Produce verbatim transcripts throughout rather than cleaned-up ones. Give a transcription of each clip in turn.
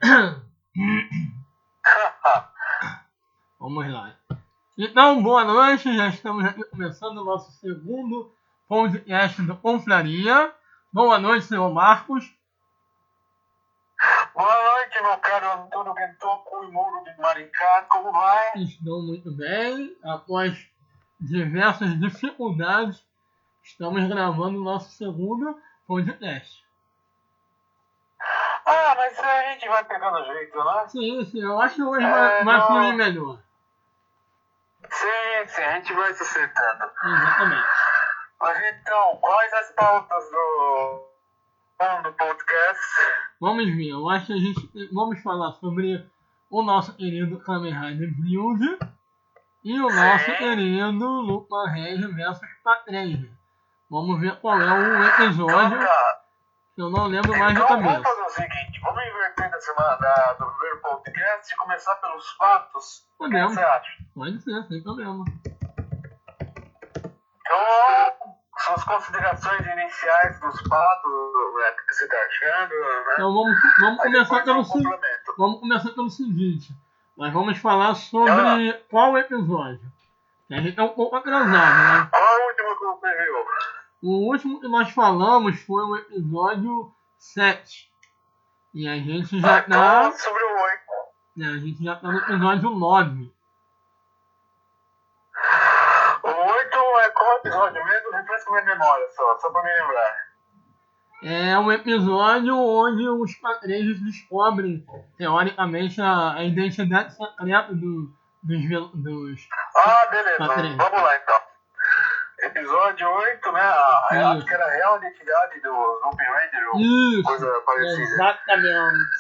Vamos lá. Então, boa noite. Já estamos aqui começando o nosso segundo podcast do Confraria. Boa noite, senhor Marcos. Boa noite, meu caro Antônio Guentoco e Mouro de Maricá. Como vai? Estou muito bem. Após diversas dificuldades, estamos gravando o nosso segundo podcast. Ah, mas a gente vai pegando jeito, né? Sim, sim. Eu acho que hoje É, vai, vai não. fluir melhor. Sim, sim, a gente vai se acertando. Exatamente. Mas então, quais as pautas do, do podcast? Vamos ver. Eu acho que a gente vamos falar sobre o nosso querido Kamen Rider Build e o nosso Sim. querido Lupin Rage versus Patreja. Vamos ver qual é o episódio, Então tá. que eu não lembro mais de Então vamos cabeça. fazer o seguinte, vamos inverter da semana da, do primeiro podcast e começar pelos fatos. O que Podemos. você acha? Pode ser, sem problema. Então, suas considerações iniciais dos fatos, né, que você tá achando, né? Então vamos, vamos Aí começar depois pelo eu seguinte. complemento. Vamos começar pelo seguinte. Nós vamos falar sobre qual episódio. Que a gente é um pouco atrasado, né? Qual é o último que você viu? O último que nós falamos foi o episódio sete. E a gente já Ah, tá. então, sobre o oito. Né, a gente já tá no episódio nove. O oito é qual episódio mesmo? Refresca minha memória só, só pra me lembrar. É um episódio onde os Patrejas descobrem, teoricamente, a, a identidade secreta do, dos, vel- dos. Ah, beleza. Patrejas. Vamos lá então. Episódio oito, né? A, Isso. acho que era a real identidade do Lupin Ranger ou Isso! coisa parecida. Exatamente!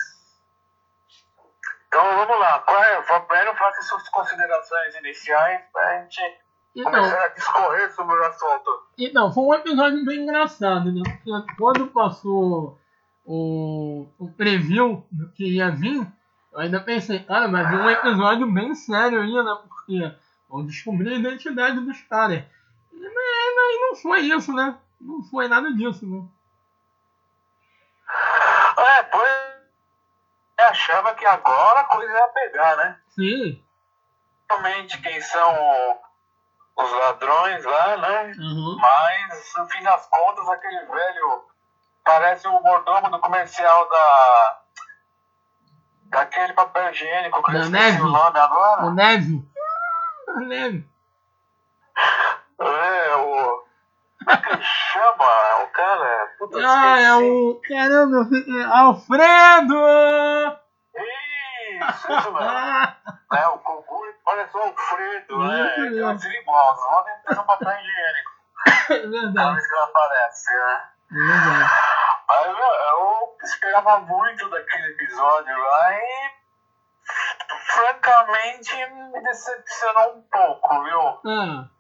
Então vamos lá. Qual é? Primeiro faça suas considerações iniciais pra gente Então, começar a discorrer sobre o assunto. então, foi um episódio bem engraçado, né? Porque quando passou o, o preview do que ia vir, eu ainda pensei, cara, vai vir um episódio bem sério aí, né? Porque vão descobrir a identidade dos caras. E mas, mas não foi isso, né? Não foi nada disso, né? É, pois eu achava que agora a coisa ia pegar, né? Sim. Realmente quem são os ladrões lá, né? Uhum. Mas, no fim das contas, aquele velho parece o mordomo do comercial da... daquele papel higiênico, que eu Da esqueci Neve? o nome agora. O Neve. O Neve. É, o... Como é que ele chama o cara? Puta, Ah, é esqueci. o... Caramba, eu fiquei... Alfredo! Isso, isso mesmo. É, o Gugu parece o Alfredo, né? Isso Então, mesmo. eles iguais, só dentro ter um papel higiênico. É Cada verdade. vez que ela aparece, né? É verdade. Mas eu, eu esperava muito daquele episódio lá e, francamente, me decepcionou um pouco, viu? Ah,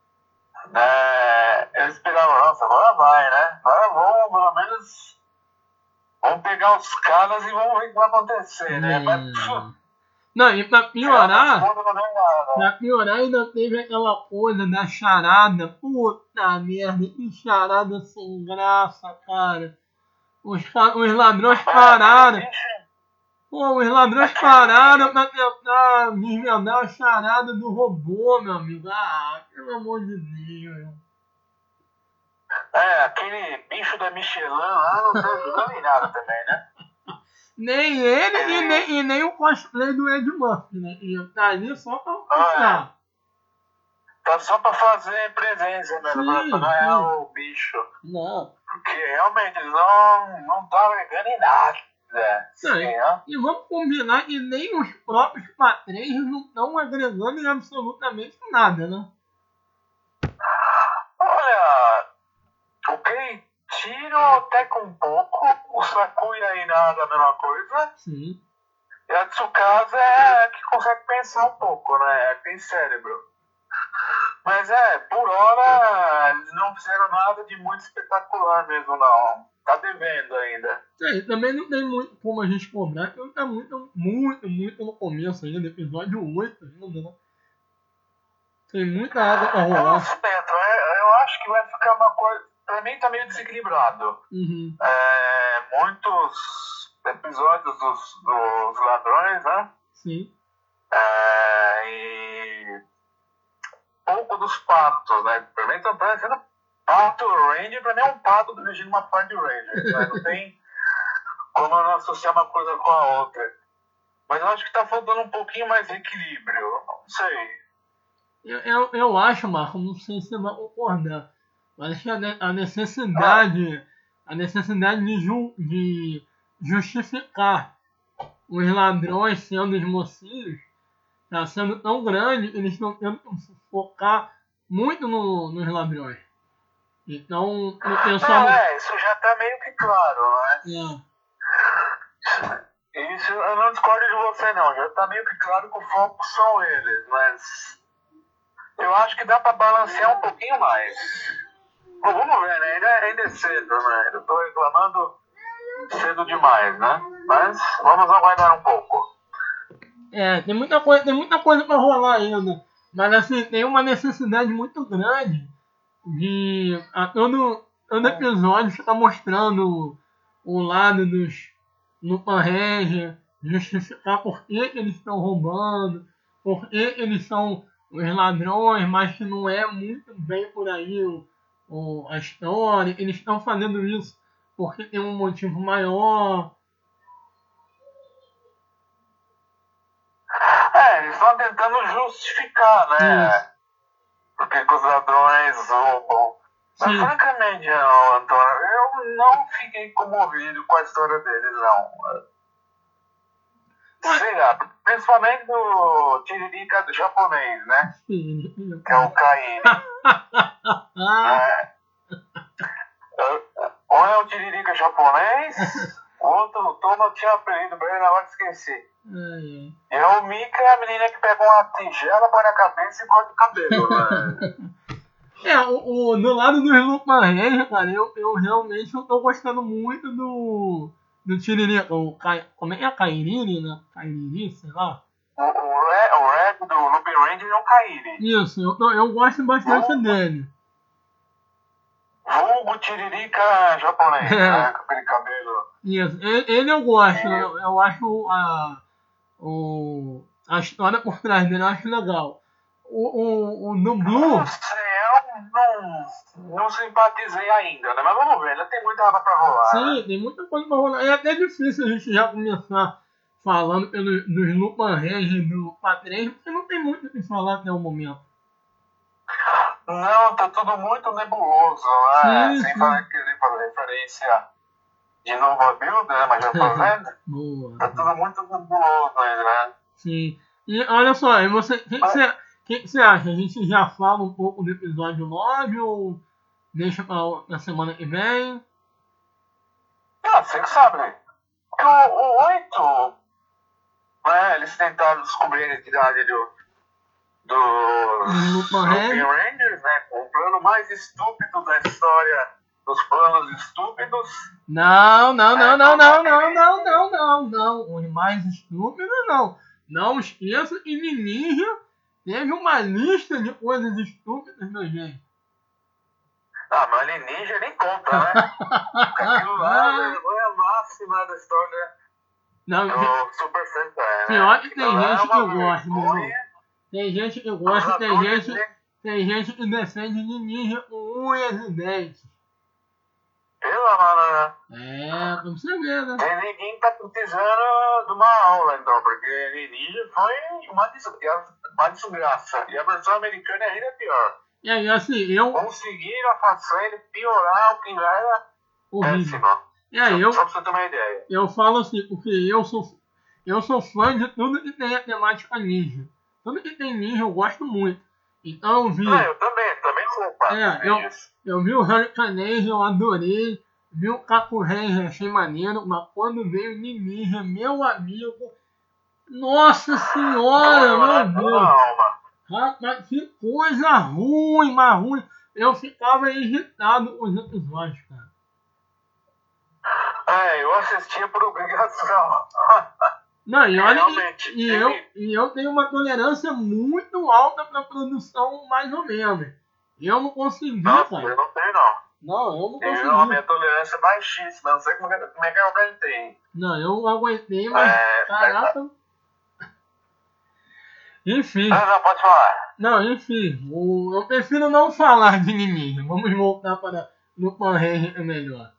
É, eu esperava, nossa, agora vai, né? Agora vamos, pelo menos, vamos pegar os caras e vamos ver o que vai acontecer, né? Mas, pff, é. Não, e pra final das piorar, contas, não deu nada. pra piorar ainda teve aquela coisa da charada. Puta merda, que charada sem graça, cara. Os, ca- os ladrões pararam. Pô, os ladrões pararam pra tentar desvendar a charada do robô, meu amigo. Ah, pelo amor de Deus. É, aquele bicho da Michelin lá não tá ajudando em nada também, né? Nem ele e nem, e nem o cosplay do Ed Murphy, né? E tá ali só pra puxar. Tá só pra fazer presença mesmo, pra, Sim, pra ganhar sim. o bicho. Não. Porque realmente eles não não tá agregando em nada. Não, Sim, e, né? e vamos combinar que nem os próprios Patrejas não estão agregando em absolutamente nada, né? Olha, o Keiichiro até com um pouco, o Sakuya e nada a mesma coisa. Sim. E a Tsukasa é a que consegue pensar um pouco, né? Tem cérebro. Mas é, por hora eles não fizeram nada de muito espetacular mesmo, não. Tá devendo ainda. É, e também não tem muito como a gente cobrar, porque tá muito, muito, muito no começo ainda, episódio oito ainda, né? Tem muita água pra Eu não rolar. sei, eu, eu acho que vai ficar uma coisa. Pra mim tá meio desequilibrado. Uhum. É, muitos episódios dos, dos ladrões, né? Sim. É, e pouco dos patos, né? Pra mim tá parecendo pato Ranger, pra mim é um pato dirigindo uma Ford Ranger, né? Não tem como não associar uma coisa com a outra. Mas eu acho que tá faltando um pouquinho mais de equilíbrio, não sei. Eu, eu, eu acho, Marco, não sei se você vai concordar, mas acho que a, ne- a necessidade, a necessidade de, ju, de justificar os ladrões sendo os mocinhos está sendo tão grande, eles estão tendo que focar muito no, nos ladrões. Então, o pessoal... Não, é, isso já tá meio que claro, né? É, Isso eu não discordo de você não, já tá meio que claro que o foco são eles, mas eu acho que dá pra balancear um pouquinho mais. Bom, vamos ver, né? Ainda, ainda é cedo, né? Eu tô reclamando cedo demais, né? Mas vamos aguardar um pouco. é, tem muita coisa, tem muita coisa para rolar ainda. Mas assim, tem uma necessidade muito grande de a todo, todo episódio ficar mostrando o lado dos Lupin Ranger, justificar por que que eles estão roubando, por que que eles são os ladrões, mas que não é muito bem por aí o, o, a história. Eles estão fazendo isso porque tem um motivo maior. É, eles estão tentando justificar, né? Isso. Porque que os ladrões roubam. Mas Sim. francamente, não, Antônio, eu não fiquei comovido com a história deles, não. Sei lá, principalmente do Tiririca do japonês, né? Sim. Que é o Kaine. É. Um é o Tiririca japonês, o outro, o Tomo tinha apelido pra ele, na hora que esqueci. Ai, E é o Mika é a menina que pega uma tigela, põe na cabeça e corta o cabelo, né? ai. É, o, o, do lado dos Lupin Ranger, cara, eu, eu realmente eu tô gostando muito do. Do Tiririca. O Kai, como é que é? Kairiri, né? Kairiri, sei lá. O, o, Red, o Red do Lupin Ranger é o Kaine. Isso, eu, tô- eu gosto bastante dele. Vulgo Tiririca japonês, né? Com aquele cabelo. Isso, ele, ele eu gosto, eu, eu acho a, o, a história por trás dele, eu acho legal. O, o, o do Blue, Não sei, eu não, não simpatizei ainda, né? Mas vamos ver, ainda tem muita água pra rolar. sim, Né? tem muita coisa pra rolar. É até difícil a gente já começar falando pelos, dos Lupin Ranger e do Lupin três, porque não tem muito o que falar até o momento. Não, tá tudo muito nebuloso, né? Sim, Sem sim. falar querer fazer referência de novo a build, né? Mas já fazendo. Boa. Tá tudo muito nebuloso ainda, né? Sim. E olha só, e você, o que você que que você acha? A gente já fala um pouco do episódio nove ou deixa pra na semana que vem? Ah, você que sabe, né? Porque o, o oito, né? Eles tentaram descobrir a identidade do, dos Lupin Lupin Ranger. Rangers, né? Com o plano mais estúpido da história dos planos estúpidos. Não, não, não, não, não, não, não, não, não, não. Os mais estúpidos não. Não esqueça que Ninja teve uma lista de coisas estúpidas, meu gente. Ah, mas Ninja nem conta, né? Porque aquilo lá é a vergonha máxima da história Não, do Super Sentai, né? pior que tem Aquilo lá é gente que uma gosta, meu irmão. vergonha. Tem gente que Os gosta, tem atores, gente, né? tem gente que defende Ninja com unhas e dentes. Pelo amor, né? É, pra você ver, né? Tem ninguém tá precisando de uma aula, então, porque Ninja foi uma, des- uma desgraça. E a versão americana é ainda pior. E aí, assim, eu... Conseguiram a façanha de piorar o que já era Horrível. péssimo. E aí, eu, Só pra você ter uma ideia. eu falo assim, porque eu sou, eu sou fã de tudo que tem a temática ninja. Tudo que tem ninja eu gosto muito. Então eu vi... Ah, eu também, também sou fã É, dos eu, ninjas. eu vi o Hurricane Ninja, eu adorei. Vi o Kaku Ranger, achei maneiro. Mas quando veio o Ninja, meu amigo... Nossa senhora, Doeu, né? meu Toda a Deus! alma. Rapaz, que coisa ruim, mas ruim. Eu ficava irritado com os episódios, cara. É, eu assistia por obrigação. Não, e olha que Realmente, e teve- eu, e eu tenho uma tolerância muito alta pra produção, mais ou menos. E eu não consegui, Nossa, cara. eu não tenho não. Não, eu não consegui. Eu, a minha tolerância é baixíssima, não sei como é, como é que eu aguentei. Não, eu aguentei, mas É, caraca. Enfim. Não, não, pode falar. Não, enfim. O, eu prefiro não falar de inimigo. Vamos voltar para Lupin Ranger é melhor.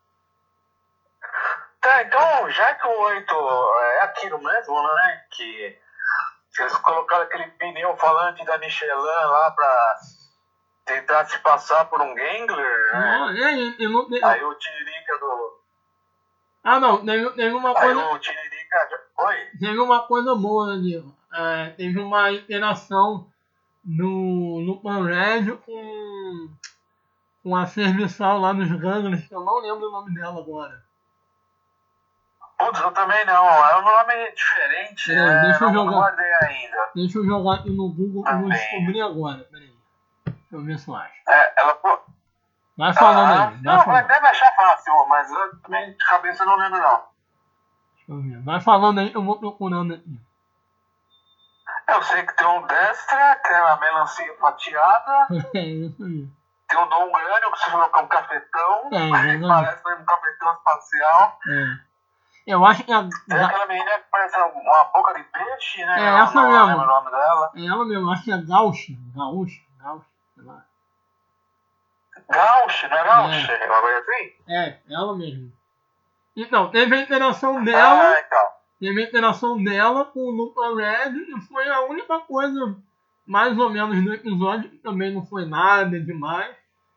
Tá, então, já que o oito é aquilo mesmo, né? Que eles colocaram aquele pneu falante da Michelin lá pra tentar se passar por um Gangler, né? Não, é, eu, eu não, eu, Aí o Tiririca do. ah, não, teve, teve uma Aí coisa. o Tiririca. Oi? Teve uma coisa boa ali. É, teve uma interação no Lupin Red com, com a serviçal lá nos Ganglers, que eu não lembro o nome dela agora. Putz, eu também não. É um nome diferente, É, né? deixa eu Não jogar. guardei ainda. Deixa eu jogar aqui no Google e vou Também. descobrir agora. Peraí. Deixa eu ver se eu acho. É, ela. Pô, Vai falando ah, aí, vai não, falando. deve achar fácil, mas eu também de cabeça não lembro, não. Deixa eu ver. Vai falando aí, eu vou procurando aqui. Eu sei que tem um Destra, que é uma melancia fatiada. É isso aí. Tem um Dom Grânio, que você falou que é um cafetão. É, que exatamente. parece um cafetão espacial. É. Eu acho que a. Tem aquela menina que parece uma boca de peixe, né? É, Eu essa não mesmo. lembro o nome dela. É ela mesmo, acho que é Gaucho. Gaúcho, Gaúcho, sei lá. Gauche, não é Gauche? É uma coisa assim? É, ela mesmo. Então, teve a interação dela. Ah, então. Teve a interação dela com o Lupin Red e foi a única coisa, mais ou menos, do episódio, que também não foi nada demais.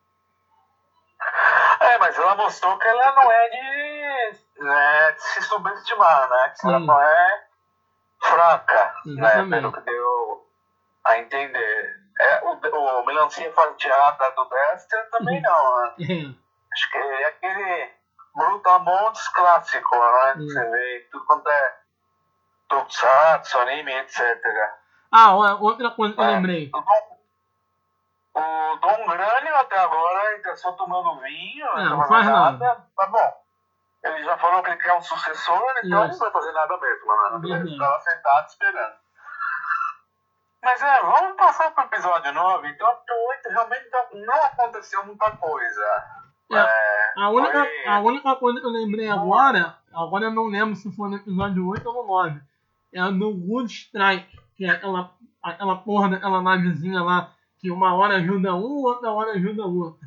É, mas ela mostrou que ela não é de, né, de se subestimar, né? Que ela Sim. não é fraca, né? Exatamente. Pelo que deu a entender. É, o, o melancia fatiada do Dexter também não, né? É, Acho que é aquele Brutamontes clássico, né? Sim. Você vê tudo quanto é Tokusatsu, anime, etcétera. ah, ó, outra coisa que eu É, lembrei. O Dom, o Dom Grânio até agora ele tá só tomando vinho, É, não não tá faz fazendo nada. nada. Tá bom. Ele já falou que ele quer um sucessor, então Isso. não vai fazer nada mesmo, né? Verdade. Ele tava sentado esperando. Mas é, vamos passar pro episódio nove. Então, pro oito realmente não, não aconteceu muita coisa. É, É, a, única, foi- a única coisa que eu lembrei agora, agora eu não lembro se foi no episódio oito ou no nove, é a do Good Strike, que é aquela, aquela porra daquela navezinha lá, que uma hora ajuda um, outra hora ajuda o outro.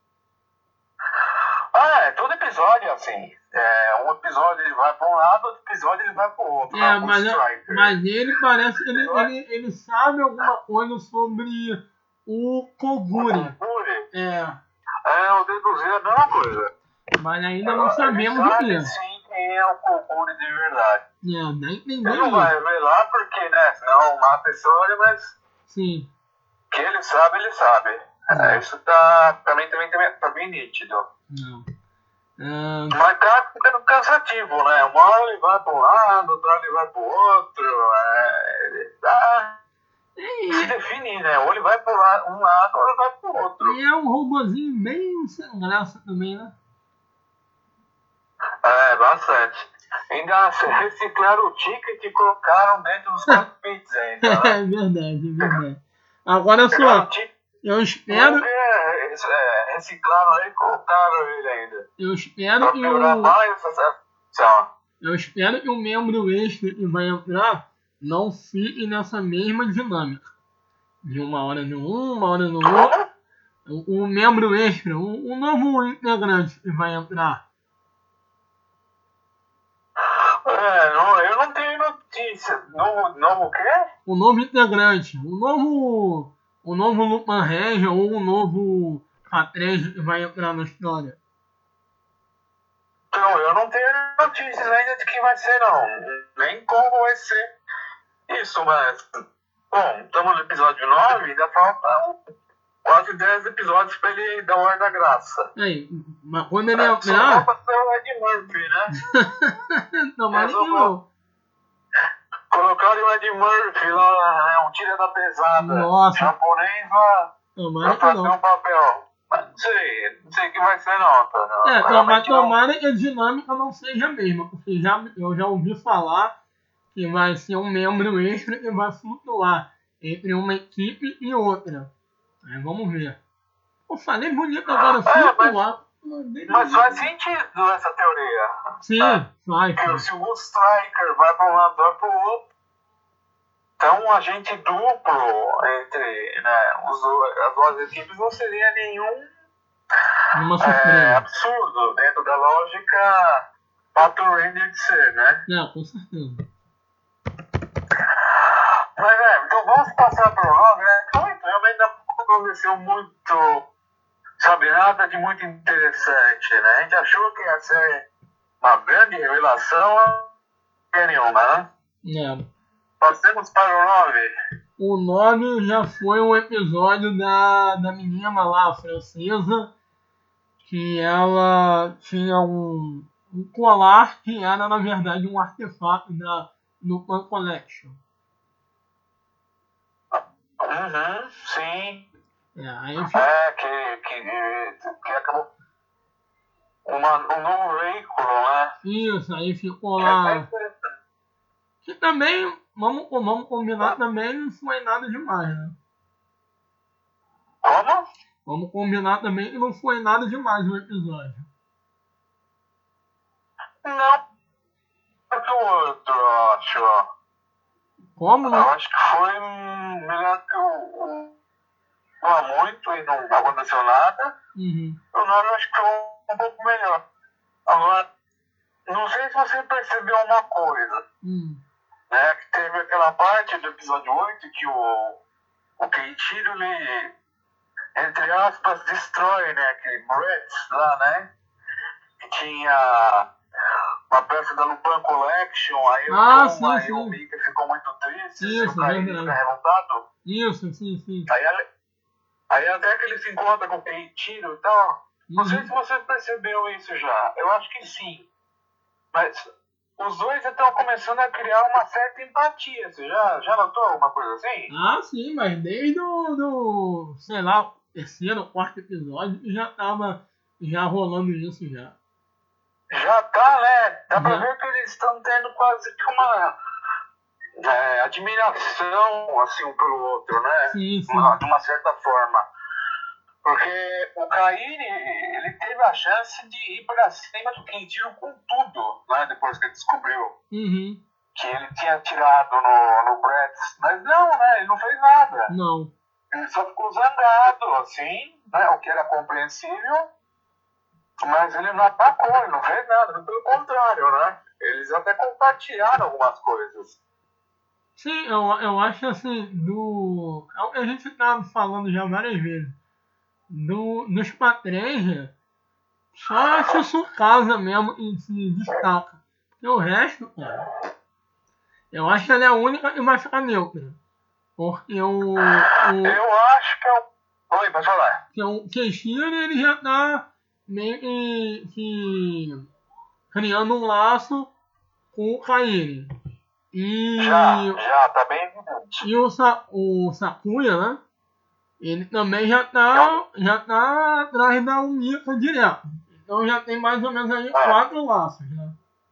Ah, é, todo episódio é assim. É, um episódio ele vai pra um lado, outro episódio ele vai pro outro. É, né? O mas, Striker. mas ele parece que ele, ele, ele sabe alguma coisa sobre o Koguri. Koguri, É, é, eu deduzi a mesma coisa. mas ainda não sabemos o Ele que. sabe sim quem é o Koguri de verdade. É, nem Ele entendeu não vai isso. revelar porque, né, senão mata a história, mas Sim. que ele sabe, ele sabe. É, isso tá, também, também, também tá bem nítido. Não. Ah, Mas tá ficando cansativo, né? Uma hora ele vai para um lado, outra hora ele vai para o outro. É, ele tá se definir, né? Ou ele vai para um lado, ou ele vai para o outro. e é um robozinho bem sem graça também, né? É, bastante. Ainda reciclaram o ticket e colocaram dentro dos cockpits ainda, né? É verdade, é verdade. Agora Pegaram só, o ticket, eu espero, é, é, reciclaram aí e colocaram ele ainda. eu espero Pra que piorar o, mais essa situação. eu espero que o membro extra que vai entrar não fique nessa mesma dinâmica. De uma hora no um, uma hora no outro. O, o membro extra, o, o novo integrante que vai entrar. É, não, eu não tenho notícia. Novo, novo o quê? O novo integrante, o novo, o novo Lupin Ranger ou o novo K três que vai entrar na história. Então, eu não tenho notícias ainda de quem vai ser, não. Nem como vai ser isso, mas... Bom, estamos no episódio nove, ainda faltam quase dez episódios pra ele dar o ar da graça. Aí, mas quando ele Só entrar, falta ser o Ed Murphy, né? tomara que não. Colocaram o Ed Murphy lá, é um tira da pesada. Nossa. Japonês vai, Tomara vai que fazer não. um papel. Mas não sei, não sei o que vai ser não, tá? Não, É, então, mas realmente não. tomara que a dinâmica não seja a mesma, porque já, eu já ouvi falar que vai ser um membro extra que vai flutuar entre uma equipe e outra. Aí vamos ver. Eu falei bonito agora, É, mas- flutuar. Mandei Mas no- faz sentido essa teoria. Sim, Tá? vai, Porque vai. se o Striker vai para um lado, vai para o outro, então um agente duplo entre, né, os, as duas equipes não seria nenhum Uma é, surpresa. absurdo dentro da lógica Pato Ranger de ser, né? É, com certeza. Mas é, então vamos passar para o nove, né? Então realmente não aconteceu muito, sabe, nada de muito interessante, né? A gente achou que ia ser uma grande revelação, não é nenhuma, né? É. Passemos para o nove. O nome já foi um episódio da, da menina lá, a francesa, que ela tinha um, um colar que era, na verdade, um artefato da, do Pan Collection. Uhum, sim. É, aí fica, É, que, que, que acabou uma, um novo veículo, né? isso, aí ficou Que é até lá. interessante. Que também, vamos, vamos combinar, também não foi nada demais, né? Como? Vamos combinar também que não foi nada demais o episódio. Não. Que o outro, eu acho. Como Eu não? acho que foi hum, melhor que o. o não há muito e não aconteceu nada. Uhum. O nome eu acho que foi um pouco melhor. Agora, não sei se você percebeu uma coisa, Hum. né? Que teve aquela parte do episódio oito que o, o Keiichiro, ele, entre aspas, destrói, né? Aquele Bretz lá, né? Que tinha uma peça da Lupin Collection, aí o Ah, Toma sim, e o sim. Mika ficou muito tristes e Isso, o Kairi verdade. fica revoltado. Isso, sim, sim. Aí, ale- aí até que ele se encontra com o Keiichiro e tal. Não sei se Uhum. você percebeu isso já. Eu acho que sim. Mas os dois estão começando a criar uma certa empatia. Você já, já notou alguma coisa assim? Ah, sim, mas desde o, do, sei lá, terceiro, quarto episódio já tava já rolando isso já. Já tá, né? Dá pra Já. ver que eles estão tendo quase que uma é, admiração assim um pelo outro, né? Sim, sim. Uma- de uma certa forma. Porque o Kairi, ele teve a chance de ir pra cima do Keiichiro com tudo, né? Depois que ele descobriu Uhum. que ele tinha tirado no, no Bretz. Mas não, né? Ele não fez nada. Não. Ele só ficou zangado, assim, né? O que era compreensível. Mas ele não atacou, ele não fez nada. Pelo contrário, né? Eles até compartilharam algumas coisas. Sim, eu, eu acho assim, do. É o que a gente tava falando já várias vezes. Do, dos Patreja, só a Tsukasa mesmo que se destaca. E o resto, cara, eu acho que ela é a única que vai ficar neutra. Porque o. o Eu acho que é o. Oi, pode falar. que o Keishiro, ele já tá meio que, que criando um laço com o Kairi. E, Já, já, tá bem evidente. e o, Sa, o Sakuya, né? Ele também já tá, já tá atrás da Umika direto. Então já tem mais ou menos aí quatro laços, né?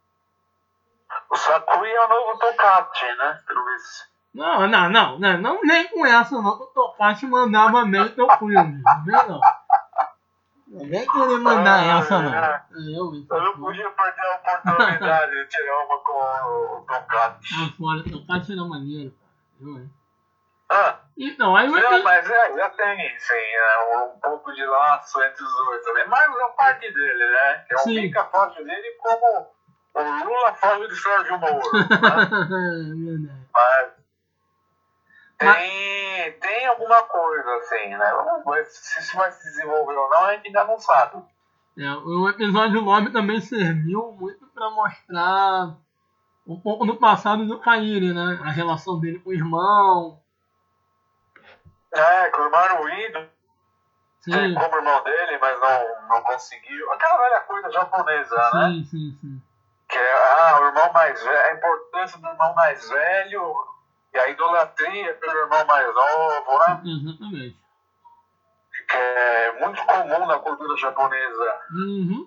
O Sakuya é o novo Tokati, né? Pelo visto. Não, não, não, não, não nem com essa não, que o Tokachi mandava meio tranquilo, não vem não. Não vem querer mandar Ah, essa não. é. Eu, Eu não podia perder a oportunidade de tirar uma com o Tokati. Ah, fora, Tokachi era maneiro, cara. Eu, hein? Ah, Então, aí vai não, ter... mas é, já tem, sim, é, um pouco de laço entre os dois também. Mas é parte dele, né? Que é o Sim. Mika foge dele como o Lula foge do Sérgio Moro, né? Verdade. Mas tem, tem alguma coisa assim, né? Vamos ver se isso vai se desenvolver ou não, a gente ainda não sabe. É, o episódio nove também serviu muito pra mostrar um pouco do passado do Kairi, né? A relação dele com o irmão. É, que o irmão era o ídolo, Sim, como irmão dele, mas não, não conseguiu. Aquela velha coisa japonesa, né? sim, sim, sim. Que é ah, o irmão mais velho, a importância do irmão mais velho e a idolatria pelo irmão mais novo, né? Exatamente. Que é muito comum na cultura japonesa. Uhum.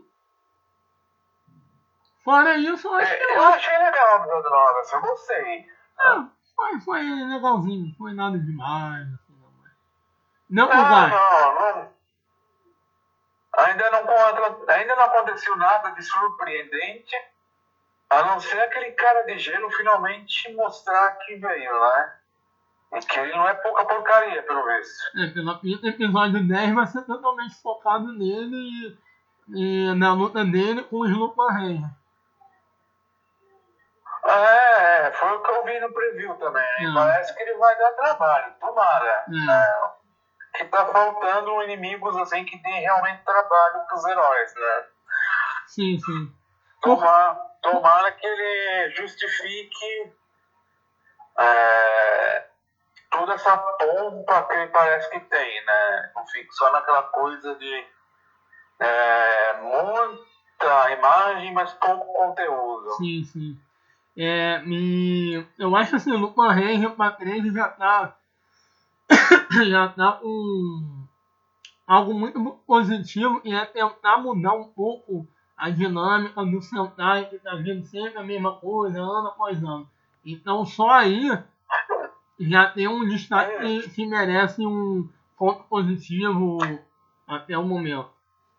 Fora isso, eu acho que É, eu achei legal o episódio nove, assim, eu gostei. ah, foi, foi legalzinho, foi nada demais. Assim, não, mas... não, Não, lugar. não, não. Ainda não, contra- ainda não aconteceu nada de surpreendente, a não ser aquele cara de gelo finalmente mostrar que veio, né? E que ele não é pouca porcaria, pelo visto. É, pelo episódio dez vai ser totalmente focado nele e, e na luta dele com os Lupin Ranger. É, foi o que eu vi no preview também. É. Parece que ele vai dar trabalho, tomara. É. É, que tá faltando inimigos assim que tem realmente trabalho pros heróis, né? Sim, sim. Tomara, tomara que ele justifique é, toda essa pompa que ele parece que tem, né? Não fique só naquela coisa de é, muita imagem, mas pouco conteúdo. Sim, sim. É, me, eu acho assim, o Lupin Ranger pra treze já tá, já tá com algo muito positivo e é tentar mudar um pouco a dinâmica do Sentai, que tá vindo sempre a mesma coisa, ano após ano. Então só aí já tem um destaque que, que merece um ponto positivo até o momento.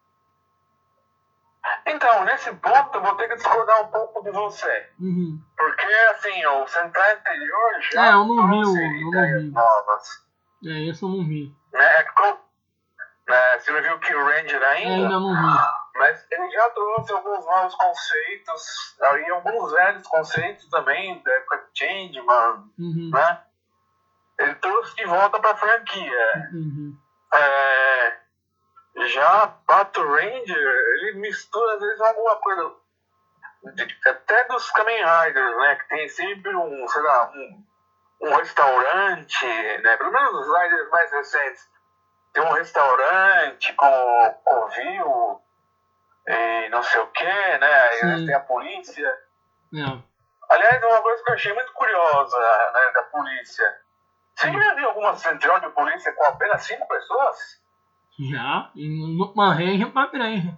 Então, nesse ponto eu vou ter que discordar um pouco de você. Uhum. Porque, assim, o Sentai anterior já É, eu não vi o- trouxe eu não ideias vi. novas. É, isso eu não vi. Né? Com- né, você não viu o Kill Ranger É, ainda? ainda não vi. Mas ele já trouxe alguns novos conceitos, e alguns velhos conceitos também, da época de Changeman, Uhum. né? Ele trouxe de volta pra franquia. Uhum. É, já Pato Ranger, ele mistura às vezes alguma coisa, de- até dos Kamen Riders, né? Que tem sempre um, sei lá, um, um restaurante, né? Pelo menos os Riders mais recentes. Tem um restaurante com covil e não sei o que, né? Aí Sim. tem a polícia. É. Aliás, uma coisa que eu achei muito curiosa, né, da polícia. Você já viu alguma central de polícia com apenas cinco pessoas? Já, e no Lupin Ranger pra treze.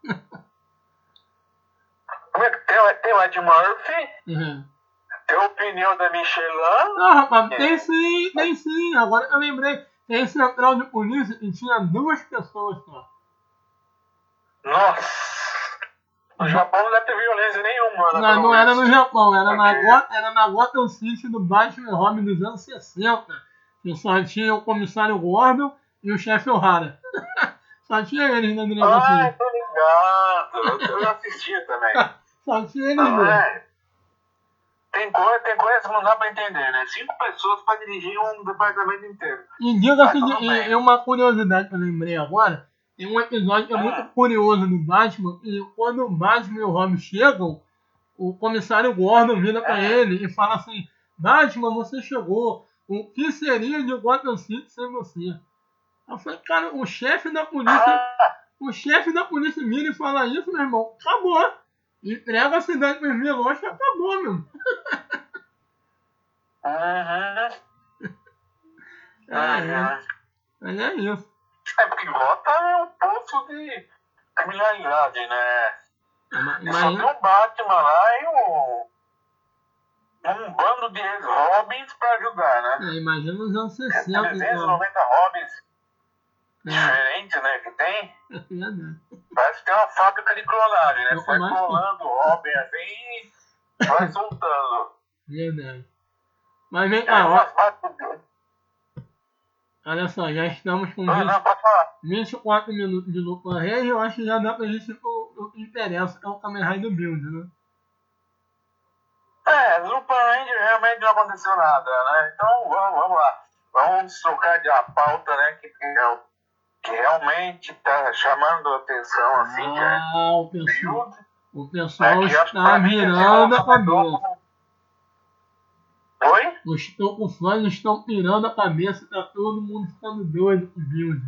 Como é que tem, o- tem o Ed Murphy, Uhum. tem o pneu da Michelin. Não, rapaz, tem sim, tem sim. Agora eu lembrei, tem central de polícia e tinha duas pessoas só. Nossa! No Japão não deve ter violência nenhuma, né? Não, pelo não era no visto. Japão, era na, Porque- Go- era na Gotham City do Batman e Robin dos anos sessenta. Que só tinha o comissário Gordon e o chefe O'Hara. Só tinha eles na Ah, delegacia. tô ligado. Eu, eu assistia também. Só tinha eles Não, dois. é. Tem coisa, tem coisa que não dá pra entender, né? Cinco pessoas pra dirigir um departamento inteiro. E diga-se Ah, de tudo e, bem. e uma curiosidade que eu lembrei agora, tem um episódio que é muito Ah. curioso do Batman, e quando o Batman e o Robin chegam, o comissário Gordon vira pra Ah. ele e fala assim, Batman, você chegou, o que seria de Gotham City sem você? Eu falei, cara, o chefe da polícia, Ah, o chefe da polícia vira e fala isso, meu irmão, acabou. Entrega a cidade pros vilões que acabou, meu. uhum. É, Uhum. mas é isso. É porque Gotham é um poço de criminalidade, né? Ima- E só tem Imagina, o Batman lá e o... um bando de ex-Robins pra ajudar, né? é, imagina os anos sessenta, trezentos e então. noventa Robins É, diferentes, né? Que tem. é verdade. Parece que tem uma fábrica de clonagem, né? Eu Sai imagino. clonando o Robin assim e vai soltando. Verdade. Mas vem É, cá, ó, umas Batman- olha só, já estamos com Ah, vinte, não, pode falar. vinte e quatro minutos de Lupin Ranger, eu acho que já dá pra gente ir pro, pro que interessa, que é o Kamen Rider Build, né? É, Lupin Ranger realmente não aconteceu nada, né? Então vamos, vamos lá. Vamos trocar de a pauta, né? Que, que, é o- que realmente tá chamando a atenção, assim, que é Ah, o pessoal, Build. o pessoal Né, que acho que está pra mim virando a é um cabeça. jogo- Oi? Os tocofãs estão pirando a cabeça, tá todo mundo ficando doido com o Build.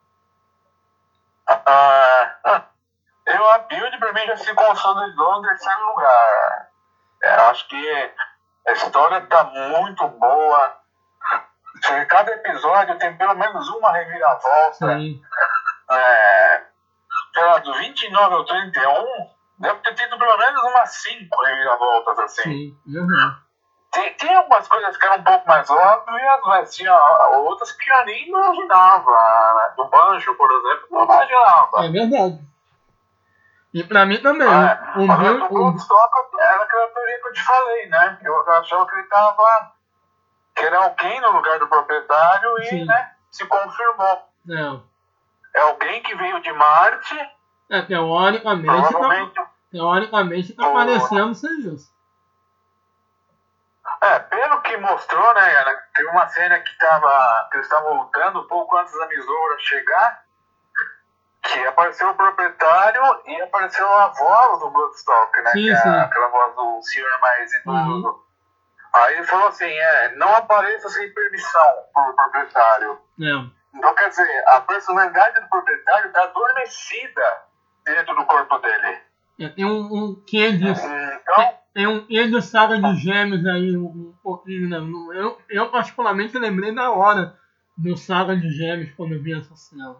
Ah, ah, eu, a Build pra mim já se consolidou no terceiro lugar. É, eu acho que a história tá muito boa. Cada episódio tem pelo menos uma reviravolta. Sim, É, sei lá, do vinte e nove ao trinta e um, deve ter tido pelo menos umas cinco reviravoltas assim. sim, verdade. Tem, tem algumas coisas que eram um pouco mais óbvias, mas tinha outras que eu nem imaginava. Né? Do Banjo, por exemplo, eu não imaginava. É verdade. E pra mim também. É, Um agora, Bill, do Bloodstock era aquela teoria que eu te falei, né? Eu achava que ele tava. Que era alguém no lugar do proprietário e, Sim. né, se confirmou. Não. É alguém que veio de Marte. É, teoricamente, Provavelmente. tá, teoricamente tá o- parecendo ser isso. É, pelo que mostrou, né? Teve uma cena que, tava, que eles estavam lutando um pouco antes da Misora chegar. Que apareceu o proprietário e apareceu a voz do Bloodstock, né? Sim, que é sim. aquela voz do senhor mais idoso. Uhum. Aí ele falou assim, é, não apareça sem permissão pro proprietário. É. Então, quer dizer, a personalidade do proprietário está adormecida dentro do corpo dele. É, tem um, um quê disso. Então, Tem um quê de saga de gêmeos aí, um, um pouquinho, né? Eu, eu particularmente lembrei na hora do Saga de Gêmeos quando eu vi essa cena.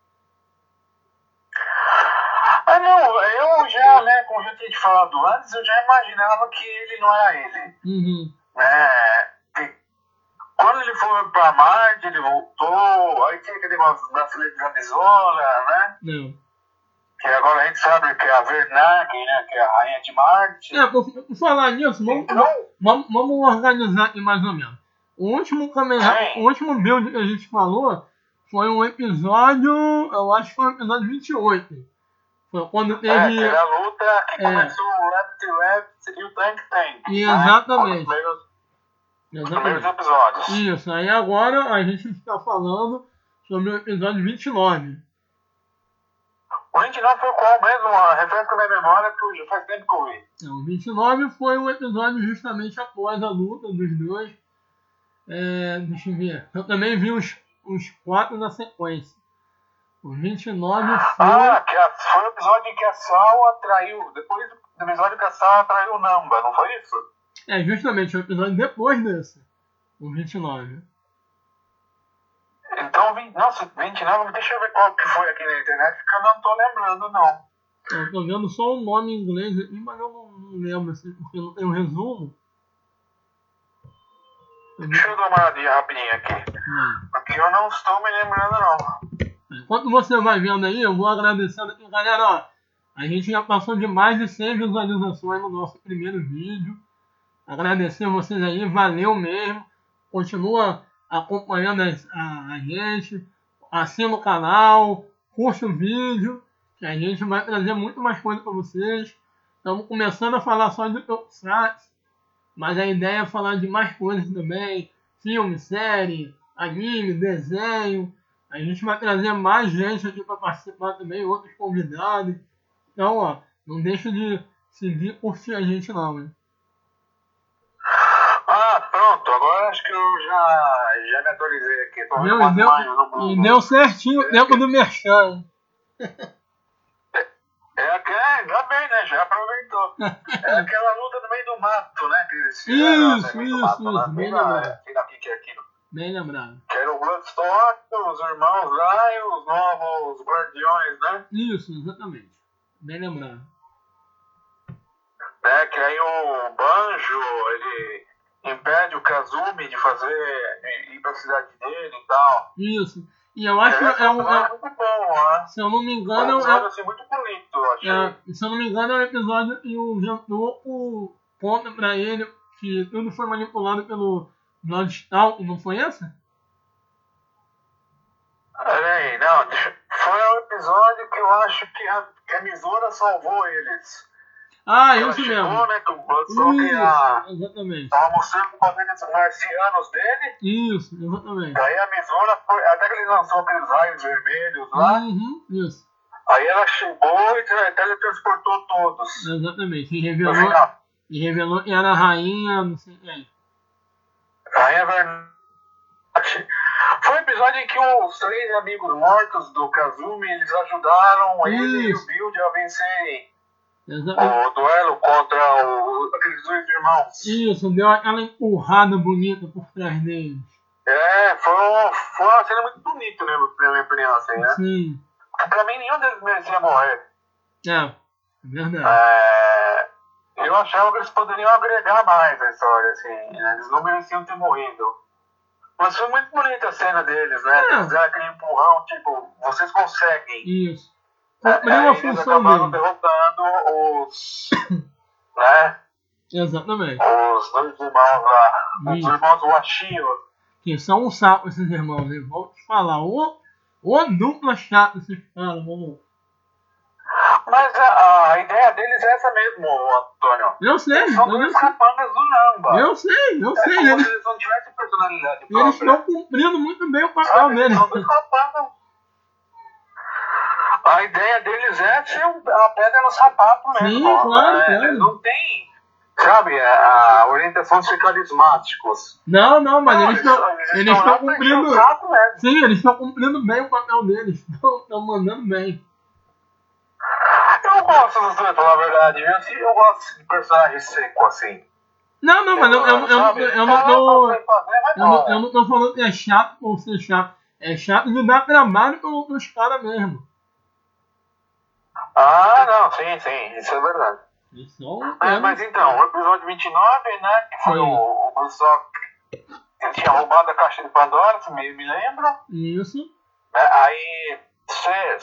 ah não, eu já, né, como eu já tinha te falado antes, eu já imaginava que ele não era ele. Uhum. É, e quando ele foi pra Marte, ele voltou, aí tinha aquele negócio da filha da Misora, né? Não. Que agora a gente sabe que é a Vernag, né? Que é a rainha de Marte. É, por, por falar nisso, vamos, Então, vamos, vamos organizar aqui mais ou menos. O último, Kamen Rider- Sim. o último build que a gente falou foi um episódio, eu acho que foi o episódio vinte e oito. Foi quando é, teve. que era a luta que É. começou o Left Left e o Tank Tank. Exatamente. Né? Foi os primeiros, os primeiros Exatamente. episódios. Isso, aí agora a gente está falando sobre o episódio vinte e nove. O vinte e nove foi qual mesmo? Refresca minha memória, porque já faz tempo que eu vi. Então, o vinte e nove foi um episódio justamente após a luta dos dois. É, deixa eu ver. Eu também vi os, os quatro na sequência. O vinte e nove foi. Ah, que a, foi o episódio em que a Sal atraiu. Depois do episódio que a Sal atraiu o Namba, não foi isso? É justamente o episódio depois desse. O vinte e nove. Então, vinte, nossa, vinte e nove, deixa eu ver qual que foi aqui na internet, que eu não tô lembrando, não. Eu tô vendo só o nome em inglês aqui, mas eu não, não lembro, assim, porque não tem um resumo. Deixa eu dar uma olhadinha rapidinho aqui. É. Aqui eu não estou me lembrando, não. Enquanto você vai vendo aí, eu vou agradecendo aqui, galera, ó. A gente já passou de mais de cem visualizações no nosso primeiro vídeo. Agradecer vocês aí, valeu mesmo. Continua acompanhando a, a, a gente. Assina o canal, curte o vídeo, que a gente vai trazer muito mais coisa para vocês. Estamos começando a falar só de Tokusatsu, mas a ideia é falar de mais coisas também. Filme, série, anime, desenho. A gente vai trazer mais gente aqui para participar também, outros convidados. Então, ó, não deixa de seguir e curtir a gente não, hein? Ah, pronto, agora acho que eu já, já me atualizei aqui. Tô vendo Deu, umas deu, imagens no Google. e deu certinho o tempo do merchan, hein? É, aquela- ainda bem, né? Já aproveitou. É aquela luta no meio do mato, né? Que eles fizeram, Isso, né, no meio do isso, mato, isso, né? bem Bem na- lembrado. aqui na Kiki Aquino. Bem lembrado. Que era o Bloodstock, os irmãos lá e os novos guardiões, né? Isso, exatamente. Bem lembrado. né? Que aí o Banjo, ele impede o Kazumi de fazer, de ir pra cidade dele e tal. Isso. E eu acho que Esse é um. episódio É, muito bom, né? se eu não me É um engano, episódio é, assim, muito bonito, eu achei. é, se eu não me engano, é um episódio que o Gentoku conta pra ele que tudo foi manipulado pelo Bloodstalk, não foi essa? Peraí, não, deixa- foi um episódio que eu acho que a, que a Misora salvou eles. Ah, Ela isso chegou, mesmo. né, com o Bloodstock e a... Isso, exatamente. Tava mostrando os poderes marcianos dele. Isso, exatamente. Daí a Misora foi, até que ele lançou aqueles raios vermelhos lá. Uhum, isso, Aí ela chegou e tra- teletransportou todos. exatamente. E No revelou, final, e revelou que era a rainha, não sei quem. aí é verdade. Foi um episódio em que os três amigos mortos do Kazumi, eles ajudaram ele e Isso. o Build a vencerem Exatamente. o duelo contra o, aqueles dois irmãos. Isso, deu aquela empurrada bonita por trás deles. É, foi, um, foi uma cena muito bonita, né, na minha opinião, assim, né? Sim. Pra mim, nenhum deles merecia morrer. É, é verdade. É, Eu achava que eles poderiam agregar mais a história, assim, né? Eles não mereciam ter morrido. Mas foi muito bonita a cena deles, né? É. Eles deram aquele empurrão, tipo, vocês conseguem. Isso. É, Cumpriu a aí eles função acabaram dele. derrotando os. né? Exatamente. Os dois irmãos lá. Os Isso. irmãos Washio. Que são um saco esses irmãos, hein? Vou te falar. Ô, ô dupla chata esses caras, mano. Mas a, a ideia deles é essa mesmo, Antônio. Eu sei, Eles são eu dois sei. capangas do Namba. Eu sei, eu É sei. como Eles, se eles não tivessem personalidade eles própria. estão cumprindo muito bem o papel Sabe, deles. eles são dois capangas. A ideia deles é ser a pedra no sapato mesmo. Sim, claro, né? claro. Eles não têm, sabe, a orientação de ser carismáticos. Não, não, mas Não, eles estão eles eles estão estão lá pra encher o cumprindo. saco mesmo. Sim, eles estão cumprindo bem o papel deles. Estão mandando bem. Eu gosto dos dois, pela verdade. Eu, assim, eu gosto de personagem seco, assim. Não, não, mas eu, eu, eu, eu, Sabe? eu Tá não lá tô. pra fazer, mas Eu não, não. eu não tô falando que é chato ou ser chato. É chato de dar trabalho pro- pros caras mesmo. Ah, não, sim, sim, isso é verdade. Eles são. É, mas então, o episódio vinte e nove, né, que foi Sim. o, o Bulsock, ele tinha roubado a caixa de Pandora, se me, me lembro. Isso. Né, aí, se,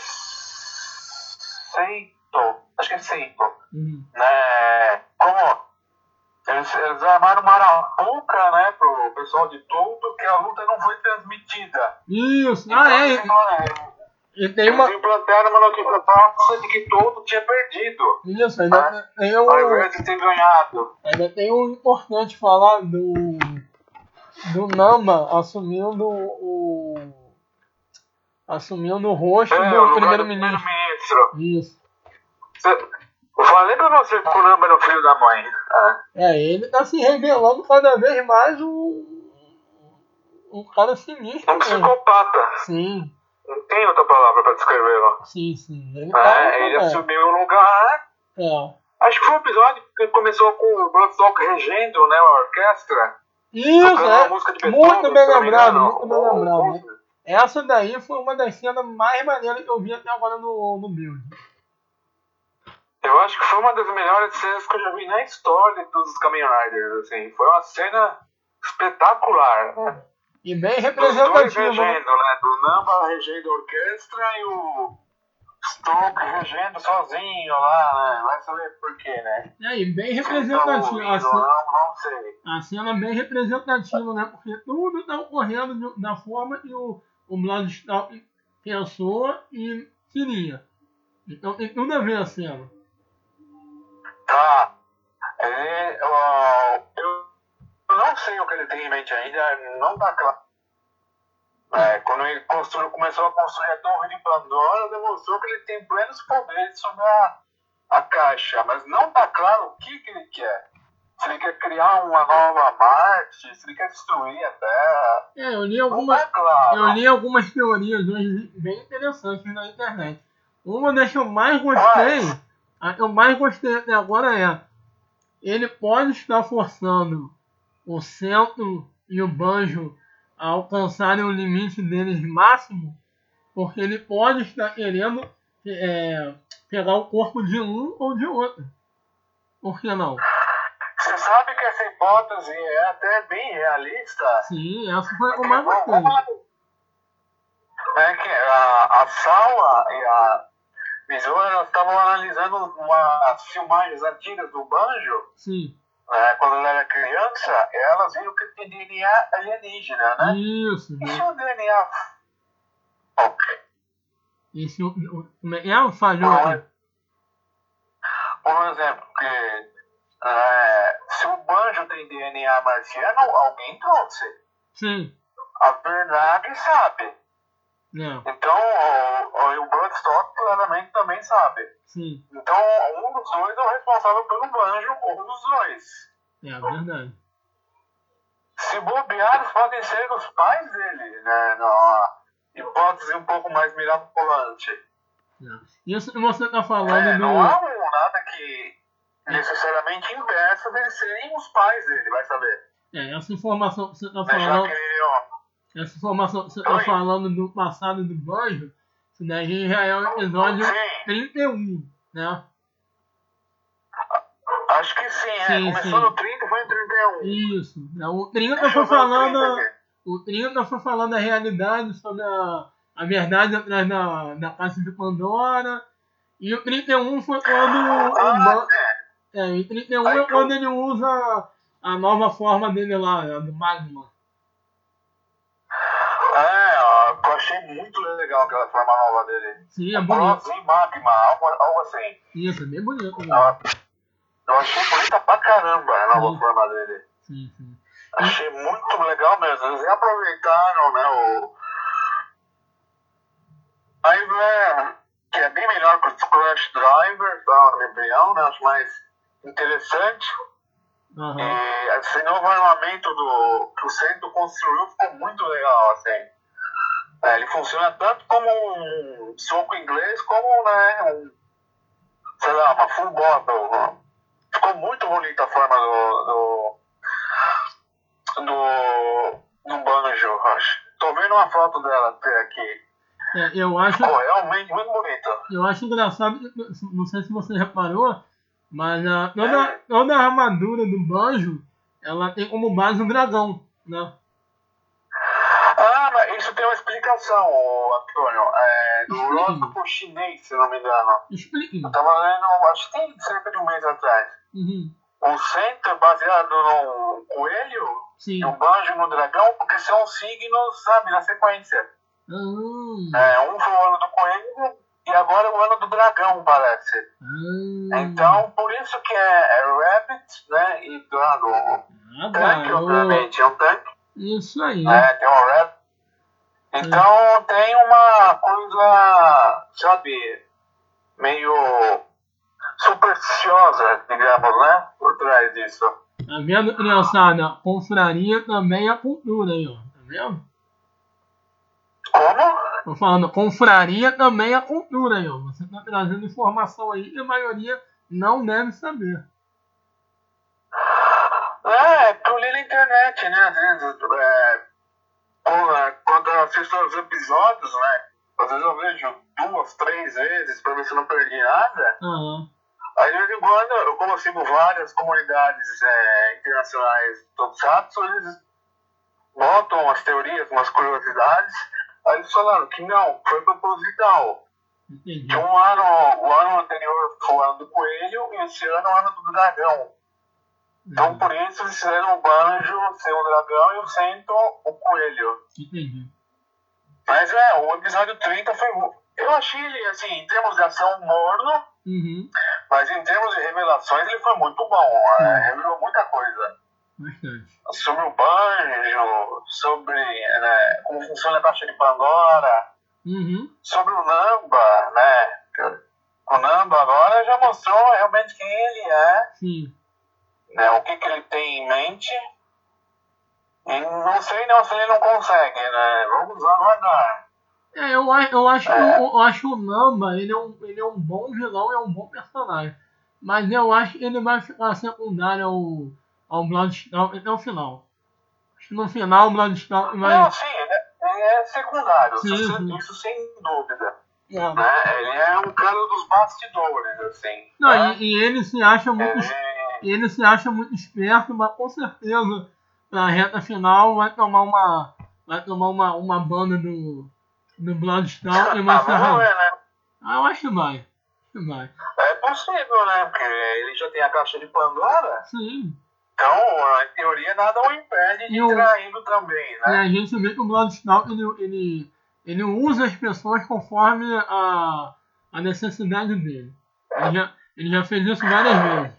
Seito, acho que é Seito, Hum. né, como eles, eles armaram uma arapuca, né, pro pessoal de Toldo, que a luta não foi transmitida. Isso. Então, Ah, é. eles, implantaram- E tem uma. eles implantaram uma notícia falsa de que Toldo tinha perdido, Isso, ainda tem ao um. invés de ter ganhado. Ainda tem um importante falar do. Do Namba assumindo o. Assumindo o rosto É, o do lugar do primeiro-ministro. primeiro-ministro. Isso. Cê- Eu falei pra você que o Namba era o filho da mãe. É. É, ele tá se revelando cada vez mais um. Um cara sinistro. Um mesmo. psicopata. Sim, Não tem outra palavra pra descrevê-lo. sim, sim. Ele tá. É, ele é, assumiu o lugar. é. Acho que foi um episódio que começou com o Bloodstock regendo, né, a orquestra. Isso, Tocando uma é. música de Beethoven, Muito bem se não me lembrado, engano. muito bem Ou- lembrado. ou- Essa daí foi uma das cenas mais maneiras que eu vi até agora no, no Build. Eu acho que foi uma das melhores cenas que eu já vi na história dos Kamen Riders, assim. Foi uma cena espetacular, né? E bem Dos dois representativo. né? regendo, né? Do Namba regendo a orquestra e o Stoke regendo sozinho lá, né? Vai saber por quê, né? E aí, bem Se eles representativo. tão A, ouvindo, ce- não, não sei. a cena bem representativa, né? Porque tudo tá ocorrendo de- da forma que o, o Bloodstock pensou e queria. Então tem tudo a ver a cena. Tá. Ele, ó, eu, eu não sei o que ele tem em mente ainda, não tá claro. É, quando ele construiu, começou a construir a Torre de Pandora, demonstrou que ele tem plenos poderes sobre a, a caixa, mas não tá claro o que, que ele quer. Se ele quer criar uma nova Marte, se ele quer destruir a Terra. É, eu li Não algumas, tá claro. eu li algumas teorias hoje bem interessantes na internet. Uma das que eu mais gostei, a que eu mais gostei até agora é: ele pode estar forçando o Centro e o Banjo a alcançarem o limite deles máximo, porque ele pode estar querendo é, pegar o corpo de um ou de outro. Por que não? Você sabe que essa hipótese é até bem realista? Sim, essa foi a que eu Porque mais vamos- gostei. vamos lá. É que a, a Sawa e a Mizuho, elas estavam analisando umas filmagens antigas do Banjo, Sim. né, quando ela era criança, e elas viram que tem D N A alienígena, né? Isso, E se né? o D N A... Ok. Esse, o, o, como é que é? Falhou Por, aqui. por exemplo, que é, se o Banjo tem D N A marciano, alguém trouxe. Sim. A Bernard sabe. Não. Então, o, o, o Bloodstock claramente também sabe. Sim. Então, um dos dois é o responsável pelo Banjo, ou um dos dois. É verdade. Se bobear, podem ser os pais dele, né? Na hipótese um pouco mais mirabolante. Não. Isso que você tá falando É, do. não há um- nada que necessariamente impeça deles serem os pais dele, vai saber. É, essa informação que você tá Né? Já falando. que, ó, Essa informação que você tá Oi. falando do passado do Banjo, isso daí já é o episódio sim. trinta e um, né? Acho que sim, é. Sim, Começou sim. no trinta, foi em trinta e um. Isso. É, O trinta Deixa foi eu ver o falando. trinta aqui. O trinta foi falando a realidade sobre a, a verdade atrás da, da caixa de Pandora. E o trinta e um foi quando o Ah, Ban- é. é, e trinta e um Aí é que quando eu- ele usa a nova forma dele lá, a do Magma. É, ó, eu achei muito legal aquela forma nova dele. Sim, é O bonito. Cross e Magma, algo, algo assim. Isso, é bem bonito. Né? Ela- Eu achei bonita pra caramba a nova Sim. forma dele. Sim, sim. Achei muito legal mesmo. Eles aproveitaram, né, o Driver, que é bem melhor que o Crush Driver, tá, na minha opinião, né? Acho mais interessante. Aham. E esse novo armamento do, que o Centro construiu ficou muito legal, assim. É, ele funciona tanto como um soco inglês, como, né, um, sei lá, uma full bottle. Ficou muito bonita a forma do, do, do, do banjo, eu acho. Tô vendo uma foto dela até aqui. É, eu acho. Ficou realmente muito bonita. Eu acho engraçado, não sei se você reparou, mas a, toda, toda a armadura do Banjo, ela tem como base um dragão, né? Ah, mas isso tem uma explicação, ô, Antônio. É, do Explique. horóscopo chinês, se não me engano. Explique. Eu tava lendo, acho que tem cerca de um mês atrás. Uhum. O centro é baseado no coelho Sim. e o banjo no dragão, porque são signos, sabe, na sequência. Ah, É, um foi o ano do coelho e agora é o ano do dragão, parece. ah, Então, por isso que é, é Rabbit, né, e Dragon. ah, Tanque, garoto. obviamente, é um tanque. Isso aí. É, tem um Rabbit. Então, tem uma coisa, sabe, meio supersticiosa, digamos, né, por trás disso. Tá vendo, criançada? Confraria também é cultura aí, ó. Tá vendo? Como? Tô falando, confraria também é cultura aí, ó. Você tá trazendo informação aí que a maioria não deve saber. É, que eu li na internet, né, às vezes, é, quando eu assisto os episódios, né, às vezes eu vejo duas, três vezes pra ver se eu não perdi nada. Aham. Aí, de vez em quando, eu como eu sigo várias comunidades é, internacionais do Tokusatsu, eles botam umas teorias, umas curiosidades, aí eles falaram que não, foi proposital. Entendi. Que um ano, o ano anterior foi o ano do coelho e esse ano é o ano do dragão. Então, Uhum. por isso, eles fizeram o banjo ser o dragão e o cento o coelho. Entendi. Mas é, o episódio trinta foi. Eu achei ele, assim, em termos de ação, morno, Uhum. mas em termos de revelações, ele foi muito bom. É, Sim. revelou muita coisa. Bastante. Sobre o banjo, sobre né, como funciona a caixa de Pandora, Uhum. sobre o Namba, né? O Namba agora já mostrou realmente quem ele é, Sim. né, o que, que ele tem em mente. E não sei não se ele não consegue, né? Vamos aguardar. É, eu, a- eu, acho, que o- eu acho que o Namba, ele é, um, ele é um bom vilão, é um bom personagem. Mas eu acho que ele vai ficar secundário ao, ao Bloodstalk até o final. Acho que no final o Bloodstalk vai... Não, sim, ele é, ele é secundário, Sim, isso, sim. isso sem dúvida. É. Né? Ele é um cara dos bastidores, assim. Não, né? e, e ele se acha muito... Ele... Ele se acha muito esperto, mas com certeza na reta final vai tomar uma. Vai tomar uma, uma banda do. Do Bloodstalk e vai Ah, se vamos arranjar. ver, né? Ah, eu acho que vai. Acho que vai. É possível, né? Porque ele já tem a caixa de Pandora. Sim. Então, em teoria, nada o impede de E o- entrar indo também, E né? a gente vê que o Bloodstalk ele, ele, ele usa as pessoas conforme a, a necessidade dele. Ele já, ele já fez isso várias vezes.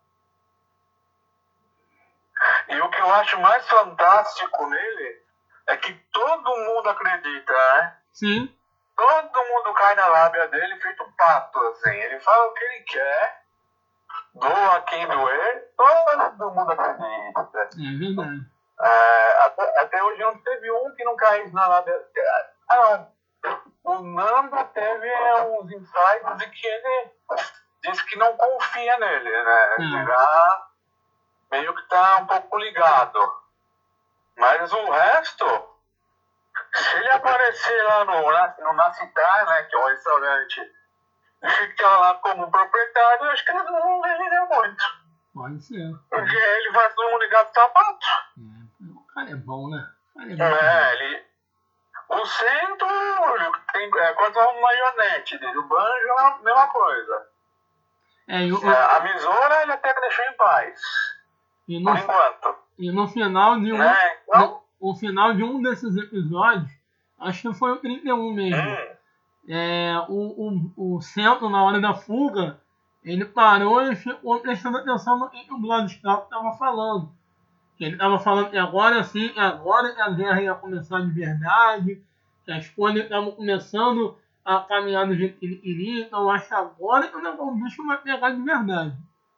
E o que eu acho mais fantástico nele é que todo mundo acredita, né? Sim. Todo mundo cai na lábia dele feito pato, assim. Ele fala o que ele quer, doa quem doer, todo mundo acredita. É verdade. É, até, até hoje não teve um que não caiu na lábia. Ah, não. O Namba teve é, uns insights de que ele disse que não confia nele, né? Hum. Ele já meio que tá um pouco ligado. Mas o resto, se ele aparecer lá no, na- no Nacitar, né, que é um restaurante, e ficar lá como proprietário, eu acho que eles não vão vender muito. Pode ser. Porque ele vai todo mundo ligado no sapato. É, o cara é bom, né? O cara é bom. É, ele... O centro tem é, quase uma marionete dele. O banjo é a mesma coisa. É, e, o, É, a Misora ele até deixou em paz. e, no, Por enquanto. e no final de um. Né? Então, No, no final de um desses episódios, acho que foi o trinta e um mesmo. hum, É, o, o, o centro, na hora da fuga, ele parou e ficou prestando atenção no que o Bloodstock estava falando. Ele estava falando que agora sim, agora que a guerra ia começar de verdade, que as coisas estavam começando a caminhar do jeito que ele queria, então eu acho que agora que o bicho vai pegar de verdade.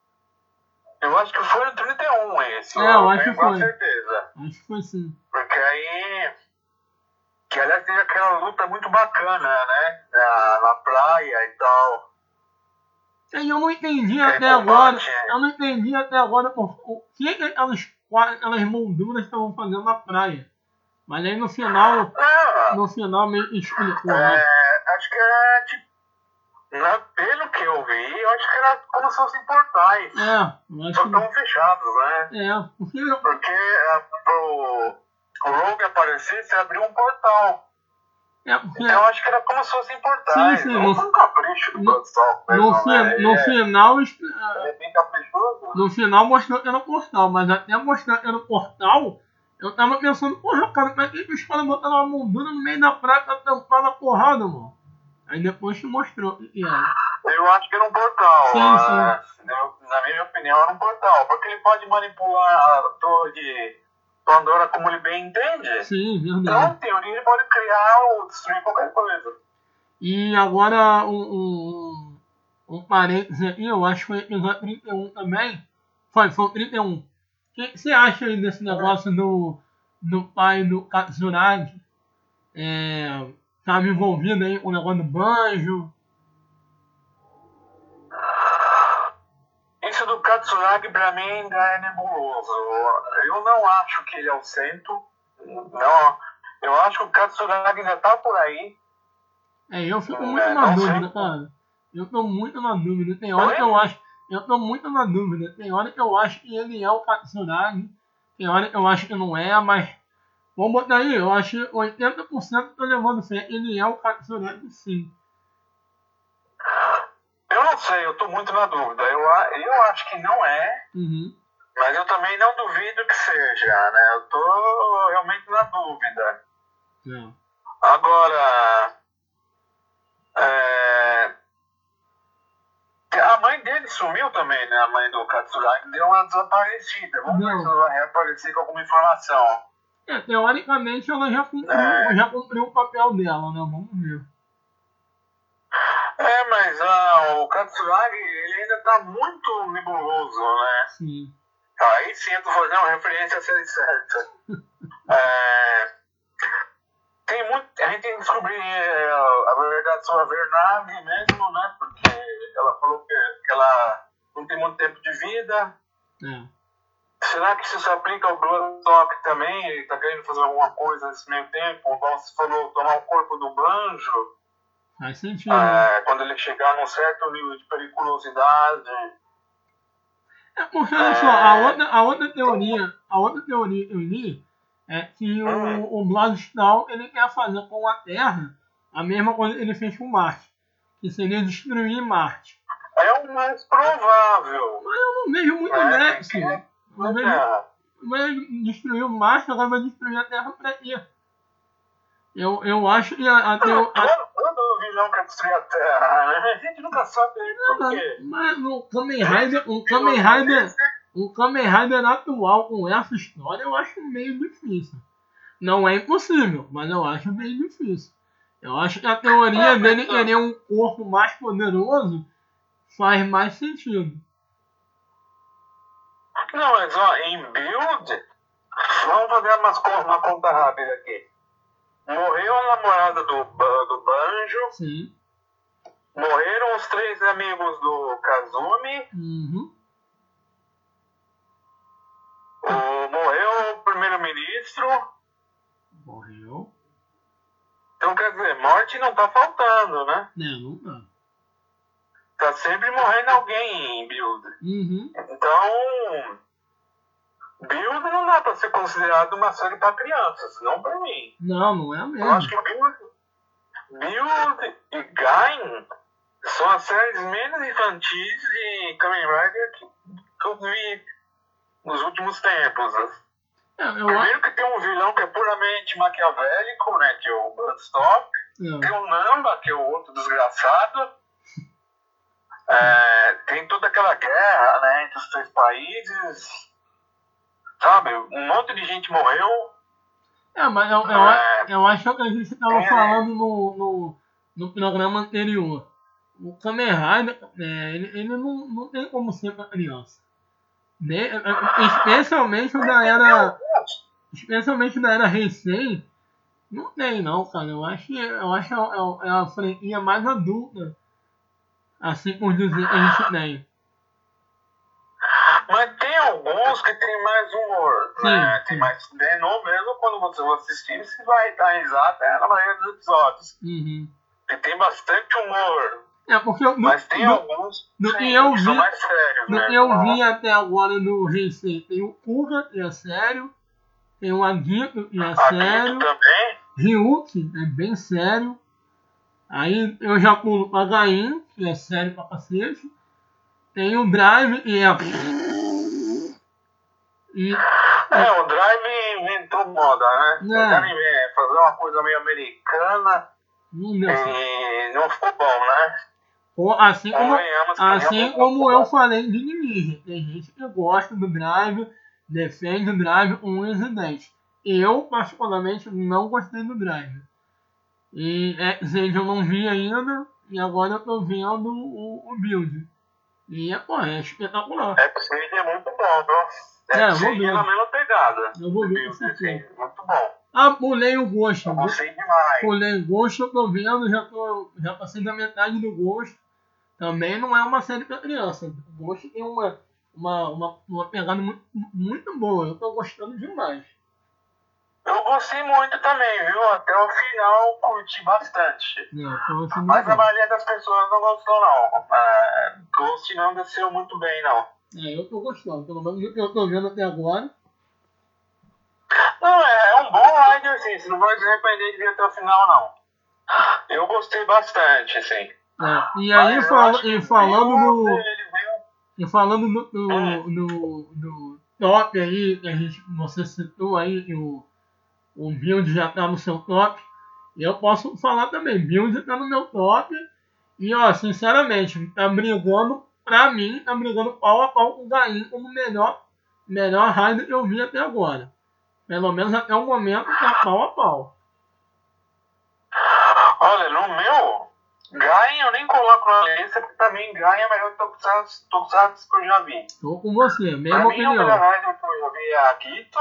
eu acho que foi o trinta e um esse. É, eu acho tenho que foi. com certeza. Acho que foi sim. Porque aí. Que aliás teve aquela luta muito bacana, né? Na, na praia e tal. E eu não entendi Aquele até agora, combate. eu não entendi até agora o, o que que aquelas, aquelas molduras estavam fazendo na praia. Mas aí no final, Ah, no final meio que explicou, né? é, acho que era tipo. Na, pelo que eu vi, eu acho que era como se fossem portais. É, eu acho Só que. estão fechados, né? É, porque. Porque é, pro o Rogue aparecer, você abriu um portal. É, porque Então eu acho que era como se fossem portais. Sim, sim, não no- foi um capricho do no- Bloodstock no, mesmo, fi- né? no Ele é- final. es- ele é bem caprichoso. No final mostrou que era portal, mas até mostrar que era portal, eu tava pensando, porra, cara, pra que os caras botaram uma moldura no meio da praia pra tampar na porrada, mano? Aí depois que mostrou o que era. Eu acho que era um portal. Sim, sim. né? Eu- na minha opinião, era um portal. Porque ele pode manipular a torre de Pandora como ele bem entende. Sim, Então, verdade. em teoria, ele pode criar ou destruir qualquer coisa. E agora um, um, um parênteses aqui, eu acho que foi episódio trinta e um também. Foi, foi o trinta e um. O que você acha aí desse negócio do, do pai do Katsuragi? É, tava envolvido aí com o negócio do banjo. Isso do Katsuragi, pra mim, ainda é nebuloso. Eu não acho que ele é o centro. Não. Eu acho que o Katsuragi ainda tá por aí. É, eu fico É, muito na não sei. dúvida, cara. Eu tô muito na dúvida. Tem hora Oi? que eu acho. Eu tô muito na dúvida. Tem hora que eu acho que ele é o Katsuragi. Tem hora que eu acho que não é, mas. Vamos botar aí, eu acho que oitenta por cento tô levando fé. Ele é o Katsuragi, sim. Eu não sei, eu tô muito na dúvida. Eu, a- eu acho que não é, Uhum. mas eu também não duvido que seja, né? Eu tô realmente na dúvida. É. Agora, é, a mãe dele sumiu também, né? A mãe do Katsuragi deu uma desaparecida. Vamos ver Não. se ela vai reaparecer com alguma informação. É, teoricamente ela já cumpriu, É. já cumpriu o papel dela, né? Vamos ver. É, mas ah, o Katsuragi, ele ainda tá muito nebuloso, né? Sim. Aí sim eu tô fazendo uma referência a ser certa. É, tem muito, a gente tem que descobrir é, a verdade sobre a Vernag mesmo, né? Porque ela falou que, que ela não tem muito tempo de vida. É. Será que isso se aplica ao Bloodstock também? Ele tá querendo fazer alguma coisa nesse meio tempo? Igual você falou, tomar o corpo do banjo, Faz sentido. né? é, quando ele chegar num certo nível de periculosidade. É porque, olha só, a outra, a outra teoria, a outra teoria que eu li é que o, o Bloodstone, ele quer fazer com a Terra a mesma coisa que ele fez com Marte, que seria destruir Marte. É o mais provável. Mas eu não vejo muito É, nexo. que é- Eu não vejo, É. vai destruir o Marte, agora vai destruir a Terra pra quê? Eu, eu acho que a, a, teo- a, Todo, todo vilão quer destruir a Terra, né? A gente nunca sabe por quê. mas o Kamen Rider, um Kamen Rider, um Kamen Rider atual com essa história eu acho meio difícil. Não é impossível, mas eu acho meio difícil. Eu acho que a teoria dele querer um corpo mais poderoso faz mais sentido. Não, mas ó, em build, vamos fazer umas, co- uma conta rápida aqui. Morreu a namorada do, Ba- do Banjo, Sim. morreram os três amigos do Kazumi, Uhum. o, morreu o primeiro-ministro. Morreu. Então quer dizer, morte não tá faltando, né? Né, não dá. tá sempre morrendo alguém em Build. Uhum. Então, Build não dá pra ser considerado uma série pra crianças, não pra mim. Não, não é Eu acho mesmo. que Build, Build e Gain são as séries menos infantis de Kamen Rider que, que eu vi nos últimos tempos. É, eu, Primeiro que tem um vilão que é puramente maquiavélico, né, que é o Bloodstock. é, Tem o Namba, que é o outro desgraçado. É, tem toda aquela guerra, né, entre os três países. Sabe, um monte de gente morreu. é, mas eu, eu, É, eu acho que a gente estava é. falando no, no, no programa anterior. O Kamen Rider, é, ele, ele não, não tem como ser pra criança. Ne- é, é, especialmente o da era. Especialmente da era Heisei, não tem não, cara. Eu acho que eu acho que é, é, é a franquia mais adulta. Assim por dizer que a gente tem. Mas tem alguns que tem mais humor, Sim, né? sim. Tem mais denô mesmo quando você vai assistir, você vai dar risada na maioria dos episódios. Uhum. E tem bastante humor. É porque no, Mas tem no, alguns no sim, que eu que são vi, mais sérios, no né? que eu Não. vi até agora no Heisei, tem o Kuga, que é sério. Tem o Agito, que é sério. Akito também. Ryuki, é bem sério. Aí eu já pulo o Again, que é sério pra cacete. Tem o Drive, que é... E, É, o Drive inventou moda, né? É. Tentaram inven- fazer uma coisa meio americana não deu certo. e não ficou bom, né? Ou, assim como, Convenhamos que assim realmente como não eu ficou falei de Ninja. Tem gente que gosta do Drive, defende o Drive um e dez. Eu, particularmente, não gostei do Drive. E X-Aid eu não vi ainda, e agora eu tô vendo o, o Build. E, pô, é espetacular. bom. X-Aid é muito bom, viu? É, eu vou X-Aid ver. é na mesma pegada. Eu vou ver Build, com certeza. assim, muito bom. Ah, pulei o Ghost. Eu gostei demais. Pulei o Ghost, eu tô vendo, já, tô, já passei da metade do Ghost. Também não é uma série pra criança. O Ghost tem uma, uma, uma, uma pegada muito, muito boa. Eu tô gostando demais. Eu gostei muito também, viu? Até o final curti bastante. É, então, assim, Mas a legal. maioria das pessoas não gostou, não. É, Ghost não desceu muito bem, não. É, eu tô gostando. Pelo menos o que eu tô vendo até agora. Não, é, é um bom rider, sim. Você não vai se arrepender de ver até o final, não. Eu gostei bastante, assim. É, e aí, Mas eu fala, acho que e falando Build, no. ele veio- E falando no, no, Hum. no, no top aí, que a gente, você citou aí, que o, o Build já tá no seu top. Eu posso falar também, Build tá no meu top. E ó, sinceramente, tá brigando, pra mim, tá brigando pau a pau com o Gain como o melhor, melhor rider que eu vi até agora. Pelo menos até o momento tá pau a pau. Olha, no meu, Gain eu nem coloco na lista, porque pra mim Gain é o melhor Tokusatsu Tokusatsu que eu já vi. Tô com você, Pra mesma mim, o opinião. melhor rider que eu já vi é a Akito.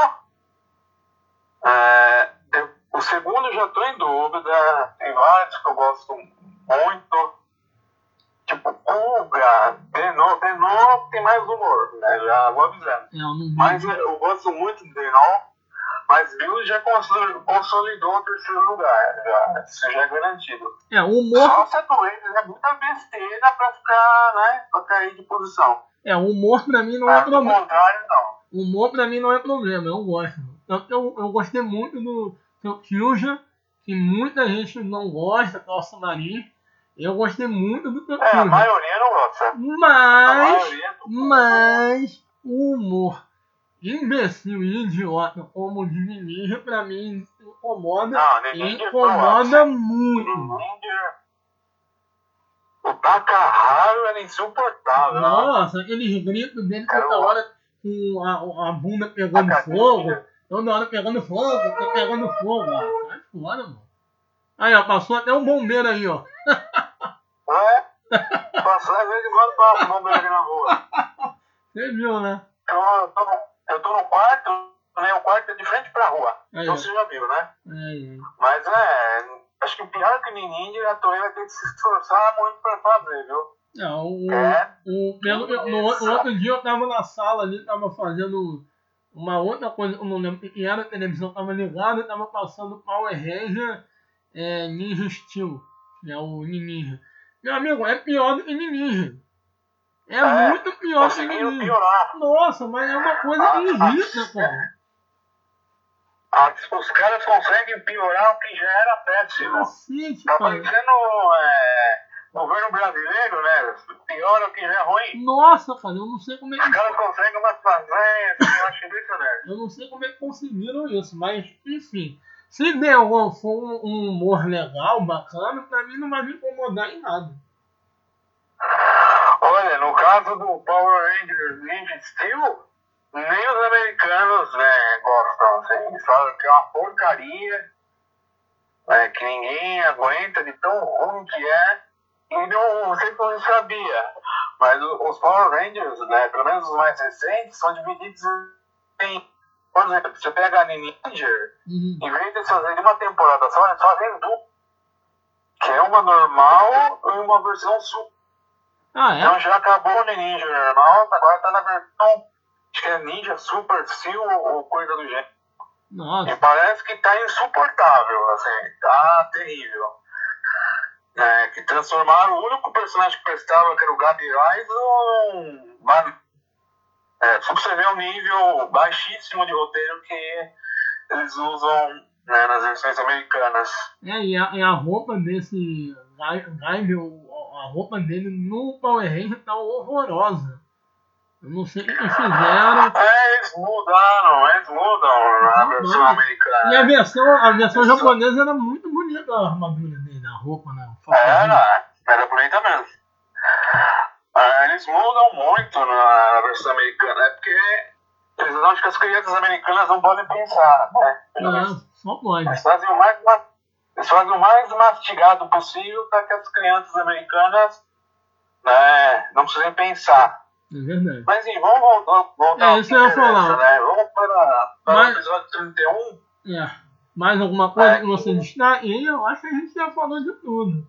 É, eu- o segundo eu já tô em dúvida. Tem vários que eu gosto muito. Tipo, Kuga, Denô. Denô tem mais humor, né? Já vou avisando. É, eu não vi. Mas eu gosto muito do Denô. Mas Build já consolidou, consolidou o terceiro lugar. Já, isso já é garantido. É, o humor, Só se a doença é muita besteira pra ficar, né? Pra cair de posição. é, o humor pra mim não é Mas do problema. contrário, não. O humor pra mim não é problema, eu gosto. Tanto que eu, eu gostei muito do Kyuja, que muita gente não gosta, torce o nariz. Eu gostei muito do É, a Kyuja. maioria não gosta. A Mas, maioria não mas, o humor imbecil e idiota como o de Ninja, pra mim, incomoda, Não, Ninja é incomoda provável. muito. Ninja. O Takaharu era insuportável. né? Nossa, aqueles gritos dele toda Cara, hora com a, a bunda pegando a fogo. cabeça. Toda hora pegando fogo, tá pegando fogo. Ah, sai fora, mano. Aí, ó, passou até um bombeiro aí, ó. É? Passou às vezes em quando passa o bombeiro aqui na rua. Você viu, né? Então, eu tô, no, eu tô no quarto, né? O quarto é de frente pra rua. Aí, Então ó. você já viu, né? Aí, aí. Mas é. Acho que o pior que Ninja, a Toei vai ter que se esforçar muito pra fazer, viu? Não, o, É. o, pelo, no, no outro dia eu tava na sala ali, tava fazendo uma outra coisa, eu não lembro o que era, a televisão tava ligada, tava passando Power Ranger é, Ninja Steel, que é o Ninja. Meu amigo, é pior do que Ninja. É, É, muito pior do que conseguiram Ninja. piorar. Nossa, mas é uma coisa Ah, que irrita, cara. Ah, os caras conseguem piorar o que já era péssimo. Cacete, Tá cara. parecendo é, governo brasileiro, né? Piora o que já é ruim. Nossa, cara, eu não sei como é Os que... caras conseguem umas fazenhas que eu acho impressionante. Eu não sei como é que conseguiram isso, mas, enfim. Se der um, for um, um humor legal, bacana, pra mim não vai me incomodar em nada. Olha, no caso do Power Rangers Ninja Steel, nem os americanos, né, gostam. Assim, eles falam que é uma porcaria, né, que ninguém aguenta de tão ruim que é. E não sei se você sabia, mas o- os Power Rangers, né, pelo menos os mais recentes, são divididos em... Por exemplo, você pega a Ninja, Uhum. em vez de eles fazerem uma temporada só, eles fazem duas. Que é uma normal e uma versão super. Ah, é? Então já acabou o Ninja normal, agora tá na versão, acho que é Ninja Super Steel ou coisa do gênero. E Nossa. parece que tá insuportável, assim, tá terrível. É, que transformaram o único personagem que prestava, que era o Gabi Rais, num... É, só pra você ver o nível baixíssimo de roteiro que eles usam, né, nas versões americanas. É, e a, e a roupa desse Gaibel, a roupa dele no Power Ranger tá horrorosa. Eu não sei o que eles fizeram. É, eles mudaram, eles mudam na Não, versão não. americana. E a versão, a versão Isso. japonesa era muito bonita, a armadura dele, a roupa, né? o Era, fatorzinho. era bonita mesmo. Ah, eles mudam muito na, na versão americana, é porque eles acham que as crianças americanas não podem pensar, né? Ah, só pode. Eles fazem o mais, ma- eles fazem o mais mastigado possível para que as crianças americanas, né, não precisem pensar. É verdade. Mas enfim, vamos voltar, voltar É, ao isso que eu ia interessa, falar. né? Vamos para, para Mas- o episódio trinta e um. É. Mais alguma coisa É. que você destaque? E eu acho que a gente já falou de tudo.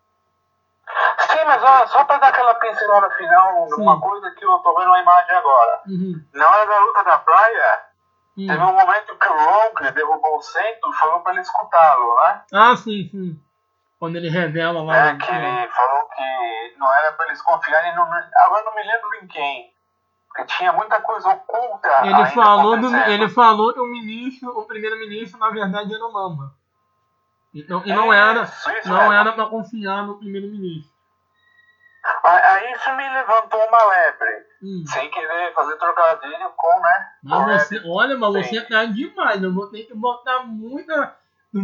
Sim, mas olha, só para dar aquela pincelada final numa Sim. coisa que eu tô vendo uma imagem agora. Uhum. Na hora da luta da praia, teve Hum. um momento que o Rogue derrubou o centro e falou para ele escutá-lo, né? Ah, sim, sim. Quando ele revela lá. É, né? que ele falou que não era para eles confiarem no... Agora não me lembro em quem. Porque tinha muita coisa oculta Ele ainda falou, do, acontecendo. ele falou que o ministro, o primeiro-ministro, na verdade, era o Mamba. Então, e não era, Isso, isso não mesmo. era pra confiar no primeiro-ministro. Aí isso me levantou uma lebre. Hum. Sem querer fazer trocadilho com, né? com Mas você, Red. olha, mas Sim. você tá demais. Eu vou ter que botar muita.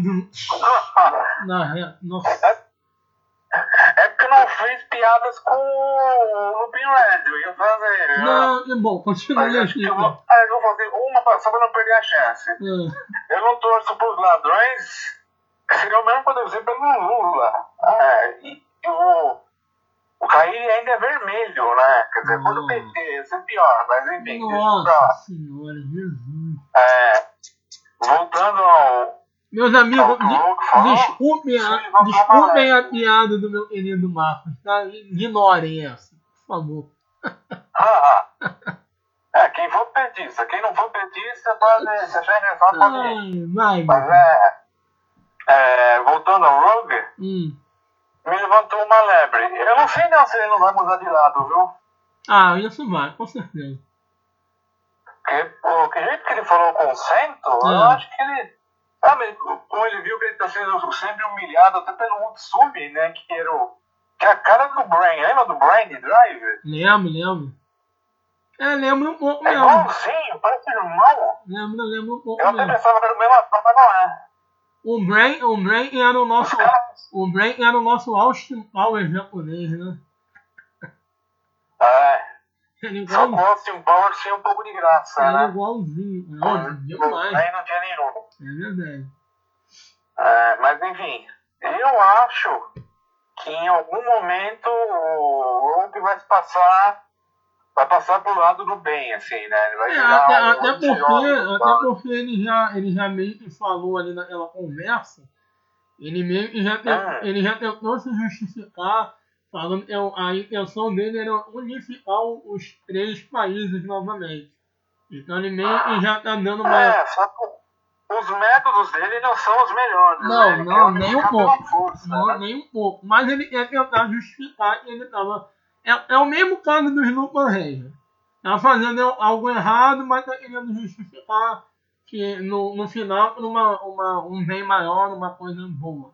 Na ré. Nossa. É porque não fez piadas com o Lupin Red, eu ia fazer. né? Não, e bom, continue Mas acho aqui. que eu Então. vou, ah, eu vou fazer uma pra- só pra não perder a chance. Ah, Eu não torço pros ladrões, que seria o mesmo poder dizer pelo Lula. É, e o, o Caí ainda é vermelho, né? Quer dizer, foi do P T, ia ser pior, mas enfim, deixa pra lá. Nossa senhora, Jesus. É, voltando ao. Meus amigos, ao que o de- Rogue falou, desculpem, isso a, levantou uma desculpem a lebre. piada do meu querido Marcos, tá? Ignorem essa, por favor. Ah, é, quem for petista, quem não for petista pode se achar engraçado, pode ir. Ai, vai, Mas meu. é, é, voltando ao Rogue, Hum. me levantou uma lebre. Eu não sei não se ele não vai mudar de lado, viu? Ah, isso vai, com certeza. Porque pô, que jeito que ele falou com o Cento, eu É. acho que ele. Sabe, como ele viu que ele está sendo sempre humilhado até pelo outro sub, né? Que era o. Que é a cara do Brain, lembra do Brain de Drive? Lembro, lembro. É, lembro um pouco É mesmo. igualzinho, parece irmão. Lembro, lembro um pouco Eu até mesmo. pensava que era o mesmo ator, mas não é. O Brain, o Brain era o Os nosso. caras. O Brain era o nosso Austin Power japonês, né? É, Era só igual, com o Austin Powers tinha um pouco de graça, era né? igualzinho. O Nossa, demais. Brain não tinha nenhum. É verdade. É, mas enfim, eu acho que em algum momento o Rogue vai se passar, vai passar pro lado do bem, assim, né? Ele vai É, virar até, um até porque, anti-herói, até tá? porque ele já, ele já meio que falou ali naquela conversa, ele meio que já, te- Hum. ele já tentou se justificar, falando que a intenção dele era unificar os três países novamente. Então ele meio que já tá dando uma. É, só que os métodos dele não são os melhores. Não, né? Ele não, quer nem um unificar pouco. pela força, Não, né? nem um pouco. Mas ele quer tentar justificar que ele tava. É, é o mesmo caso do Snoop Ranger. Tá fazendo algo errado, mas tá querendo justificar que no, no final uma, uma, um bem maior, uma coisa boa.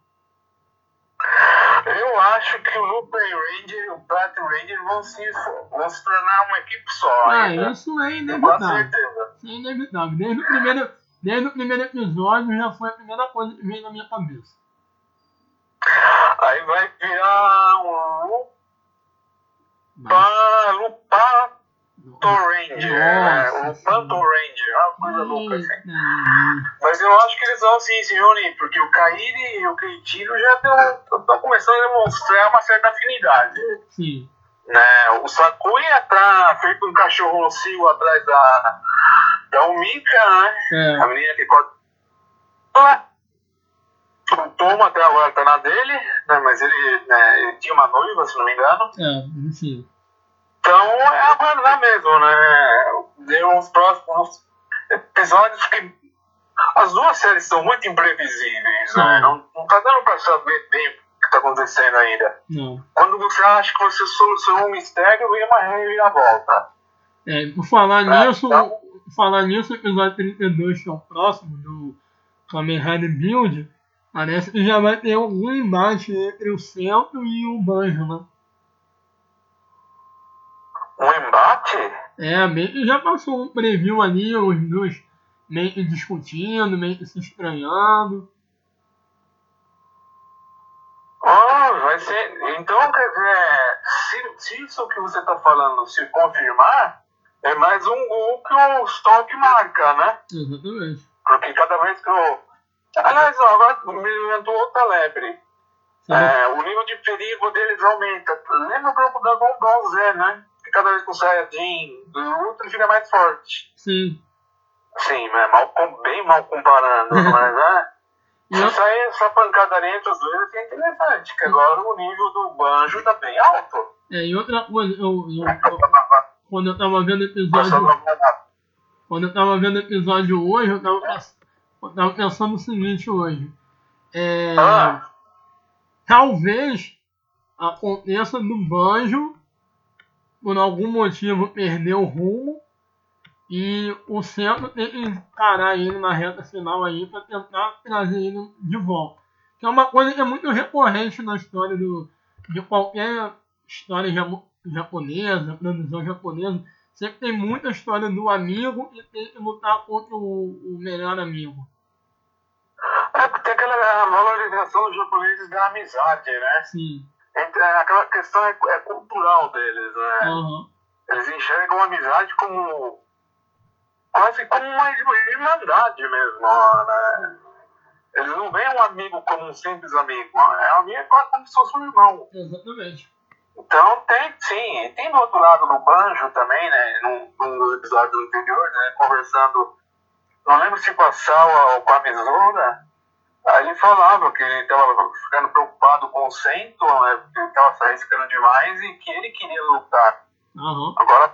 Eu acho que o Lupin Ranger e o Bat Ranger vão se, vão se tornar uma equipe só. Ah, ainda. isso é Com inevitável. certeza. Isso é inevitável. Desde o primeiro, desde o primeiro episódio já foi a primeira coisa que veio na minha cabeça. Aí vai virar um Mas, Lupa, Lupa Ranger. né? Nossa, Um Panto Ranger. Uma coisa louca assim. eita, Mas eu acho que eles vão sim se reunir, porque o Kairi e o Keitiro já estão começando a demonstrar uma certa afinidade. sim. Né? O Sakuya tá feito um cachorro ocio atrás da, da Umika, né? É. A menina que corta. O Tom até agora tá na dele, né? Mas ele, né, ele tinha uma noiva, se não me engano. É, enfim. Então é aguardar mesmo, né? Deu uns próximos episódios que. As duas séries são muito imprevisíveis, Sim. né? Não, não tá dando pra saber bem o que tá acontecendo ainda. Não. Quando você acha que você solucionou um mistério, vem uma reviravolta. É, por falar É, nisso, então- por falar nisso, o episódio trinta e dois, que é o próximo do Kamen Rider Build, parece que já vai ter algum embate entre o Centro e o Banjo, né? Um embate? É, meio que já passou um preview ali, os dois meio que discutindo, meio que se estranhando. Ah, vai ser. Então, quer dizer, se, se isso que você tá falando se confirmar, é mais um gol que o Stock marca, né? Exatamente. Porque cada vez que eu. Aliás, ó, agora me inventou outra lebre. É, o nível de perigo deles aumenta. Lembra o grupo da Dragon Z, né? Que cada vez que o Saiyajin luta, ele fica mais forte. Sim. Sim, é mal, com- bem mal comparando, mas é. E Se eu- sair essa pancadaria entre os dois, é interessante, que agora o nível do Banjo tá bem alto. É, e outra coisa, eu, eu, eu- quando eu tava vendo o Passando episódio. a mão. Quando eu tava vendo o episódio hoje, eu tava, pens- eu tava pensando o seguinte hoje. É, Ah, talvez aconteça do Banjo, por algum motivo, perder o rumo e o Centro tem que encarar ele na reta final aí para tentar trazer ele de volta. Que é uma coisa que é muito recorrente na história do, de qualquer história jamo- japonesa, produção japonesa. Sempre tem muita história do amigo e tem que lutar contra o, o melhor amigo. é porque tem aquela valorização dos japoneses da amizade, né? Sim. Entre- aquela questão é, é cultural deles, né? Aham. Eles enxergam a amizade como quase como uma irmandade mesmo, né? Eles não veem um amigo como um simples amigo, é um amigo quase como se fosse um irmão. Exatamente. Então tem, sim, e tem do outro lado do Banjo também, né? Num, num dos episódios anteriores, né? Conversando, não lembro se com a Sawa ou com a Mizura, aí ele falava que ele estava ficando preocupado com o Sento, né? Porque ele estava se arriscando demais e que ele queria lutar. Aham. Agora,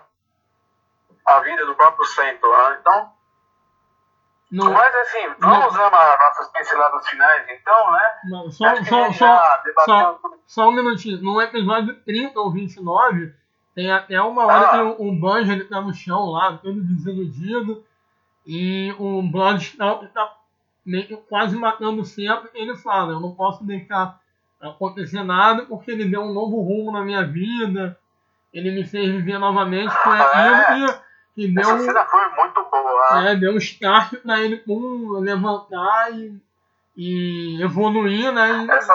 a vida do próprio Sento, né? Então, Não, mas assim, vamos usar as nossas pinceladas finais, então, né? não, só, Acho que só, a gente só, já debateu só, tudo. só um minutinho. No episódio trinta ou vinte e nove, tem até uma hora Ah. que o, o Banjo ele tá no chão lá, todo desiludido, e o Bloodstalk tá meio que quase matando o Centro, e ele fala, eu não posso deixar acontecer nada porque ele deu um novo rumo na minha vida, ele me fez viver novamente, foi aquilo que, que deu, Essa cena foi muito boa. né? é, deu um start pra ele pum, levantar e, e evoluir, né? E Essa...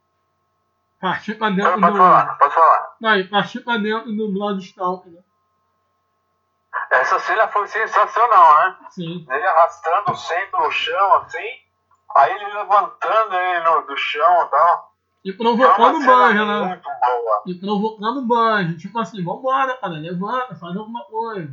partir pra dentro Pode do. falar, pode falar. Não, e partir pra dentro do Bloodstalk, né? Essa cena foi sensacional, né? Sim. Ele arrastando o centro no chão, assim, aí ele levantando ele no, do chão e tal. E Foi uma provocando o cena Banjo, né? muito boa. E provocando o Banjo. Tipo assim, vambora, cara, levanta, faz alguma coisa.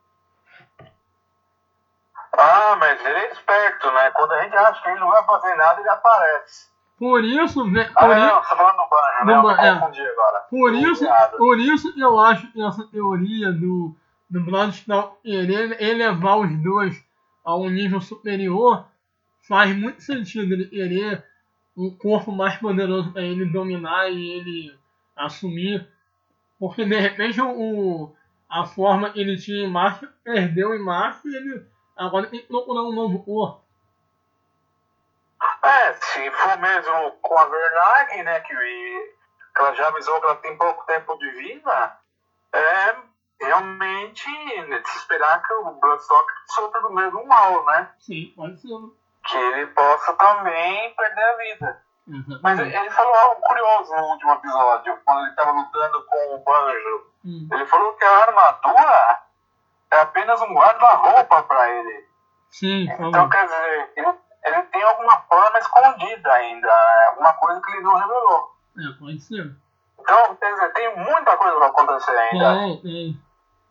Ah, mas ele é esperto, né? Quando a gente acha que ele não vai fazer nada, ele aparece. Por isso, né? Ah, Por, não, i- não, você tá falando do Banjo, Do né? Eu Ban- me é. confundi agora. por isso, Errado. por isso que eu acho que essa teoria do, do Bloodstalk querer elevar os dois a um nível superior faz muito sentido ele querer um corpo mais poderoso para ele dominar e ele assumir. Porque de repente o, a forma que ele tinha em Marte perdeu em Marte e ele agora tem que procurar um novo corpo. É, se for mesmo com a Vernag, né, que, que ela já avisou que ela tem pouco tempo de vida, é realmente né, de se esperar que o Bloodstock sofra do mesmo mal, né? Sim, pode ser. Que ele possa também perder a vida. Exatamente. Mas ele falou algo curioso no último episódio, quando ele estava lutando com o Banjo. Hum. Ele falou que a armadura é apenas um guarda-roupa para ele. Sim, então, falou. quer dizer, ele, ele tem alguma forma escondida ainda, alguma coisa que ele não revelou. É, pode ser. Então, quer dizer, tem muita coisa para acontecer ainda. Tem, tem.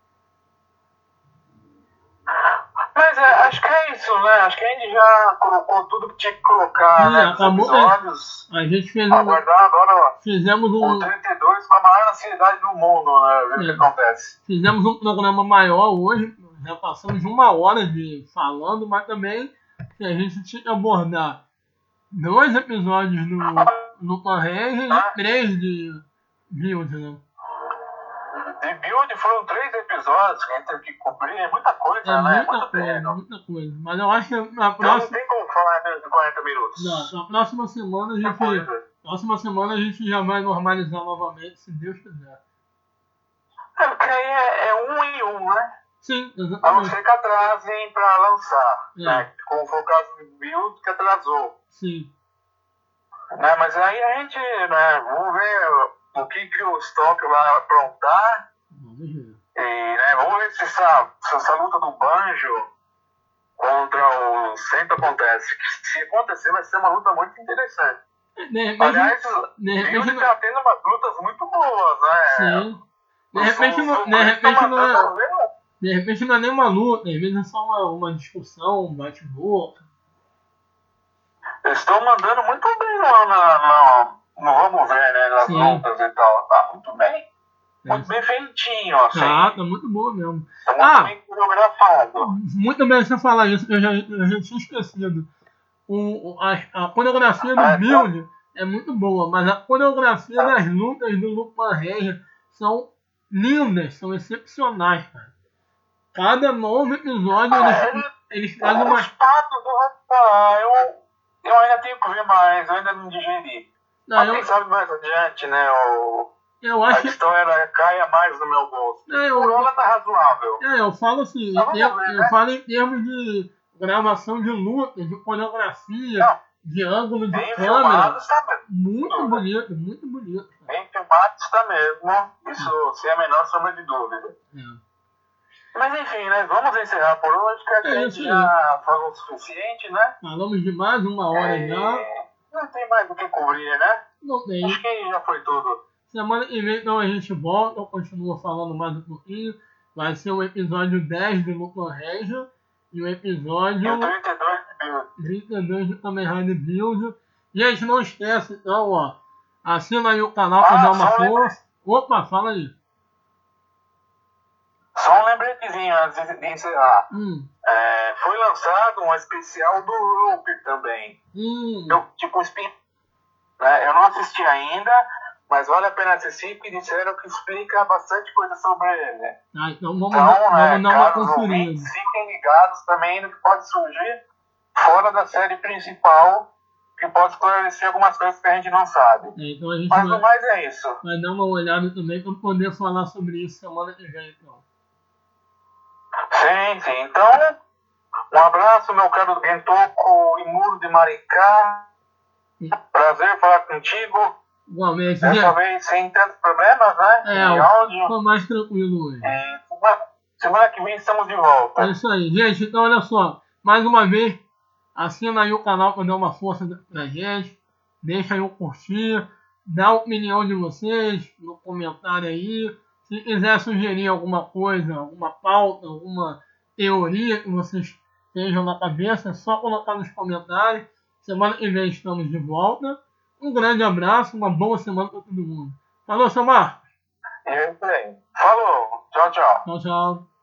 Mas é, acho que é isso, né? Acho que a gente já colocou tudo que tinha que colocar, Sim, né, nos acabou, episódios. A gente fez um, Aguardar agora fizemos o um, trinta e dois com a maior ansiedade do mundo, né? Ver o que É. acontece. fizemos um programa maior hoje, já passamos de uma hora de falando, mas também que a gente tinha que abordar dois episódios no, no Panrege e três de Build, né? De Build foram três episódios que a gente teve que cobrir, é muita coisa, É né? muita Muito coisa, tempo. muita coisa. Mas eu acho que na Então não próxima, tem como falar menos de quarenta minutos. não, na próxima semana a É gente, coisa. próxima semana a gente já vai normalizar novamente, se Deus quiser. É, porque aí é, é um em um, né? Sim, A não exatamente. ser que atrasem pra lançar, É. né? Como foi o caso do Build, que atrasou. Sim. Né? Mas aí a gente, né, vamos ver o que, que o Stock vai aprontar. Vamos ver. E, né, vamos ver se essa, se essa luta do Banjo contra o Sento acontece. Se acontecer, vai ser uma luta muito interessante. De repente, Aliás, de o repente, Build tá tendo umas lutas muito boas, né? sim. De Os- repente, os não, de rumores tão repente, não mandando é, ver. de repente não é nem uma luta, às vezes é só uma, uma discussão, um bate-boca. Eles estão mandando muito bem lá na, na, no Vamos Ver, né? Nas Sim. lutas e tal. Tá muito bem. Muito É. bem feitinho, assim. Tá, tá muito boa mesmo. Tá muito Ah! bem coreografado. Muito bem você falar isso, eu já, eu já tinha esquecido. O, o- a, a coreografia do Ah, tá. Build é muito boa, mas a coreografia das lutas do Lupan Rage são lindas, são excepcionais, cara. Cada novo episódio eles, eles trazem uma. Os patos do ah, eu, eu ainda tenho que ver mais, eu ainda não digeri. Não, Mas quem eu, sabe mais adiante, né? O, eu a acho que. história caia mais no meu gosto. É, eu- Por hora tá razoável. É, eu falo assim, Mas vamos em ter- ver, eu né? falo em termos de gravação de luta, de coreografia, Não. de ângulo de Bem câmera. filmado está mesmo. Muito bonito, muito bonito. Cara. Bem filmado está mesmo. Isso sem a menor sombra de dúvida. É. Mas enfim, né? Vamos encerrar por hoje, que a É gente isso aí. já falou o suficiente, né? Falamos de mais uma hora E já. não tem mais o que cobrir, né? Não tem. Acho que já foi tudo. Semana que vem então a gente volta, eu continuo falando mais um pouquinho. Vai ser o episódio dez do Lupan Regia e o E episódio o trinta e dois de Build. trinta e dois do Kamen Rider Build. Gente, não esquece então, ó. Assina aí o canal pra Ah, dar uma só um força. Opa, fala aí. Só um lembretezinho antes de- de encerrar. Hum, É, foi lançado um especial do Rope também. hum. Eu, tipo, um spin. Né? Eu não assisti ainda, mas vale a pena assistir, porque disseram que explica bastante coisa sobre ele. Ah, então vamos, Então, vamos né, dar uma caros conferida. ouvintes, fiquem ligados também no que pode surgir fora da série principal, que pode esclarecer algumas coisas que a gente não sabe. É, então a gente Mas no vai, mais é isso. vai dar uma olhada também para poder falar sobre isso semana que vem, então. Sim, sim. Então, um abraço, meu caro Gentoko Imuro de Maricá. Prazer falar contigo. Igualmente, Dessa gente. vez sem tantos problemas, né? É, de áudio. Ficou mais tranquilo hoje. E semana, semana que vem estamos de volta. É isso aí, gente. Então, olha só. Mais uma vez, assina aí o canal para dar uma força pra gente. Deixa aí o curtir. Dá a opinião de vocês no comentário aí. Se quiser sugerir alguma coisa, alguma pauta, alguma teoria que vocês tenham na cabeça, é só colocar nos comentários. Semana que vem estamos de volta. Um grande abraço, uma boa semana para todo mundo. Falou, seu Marcos. E é isso aí. Falou. Tchau, tchau. Tchau, tchau.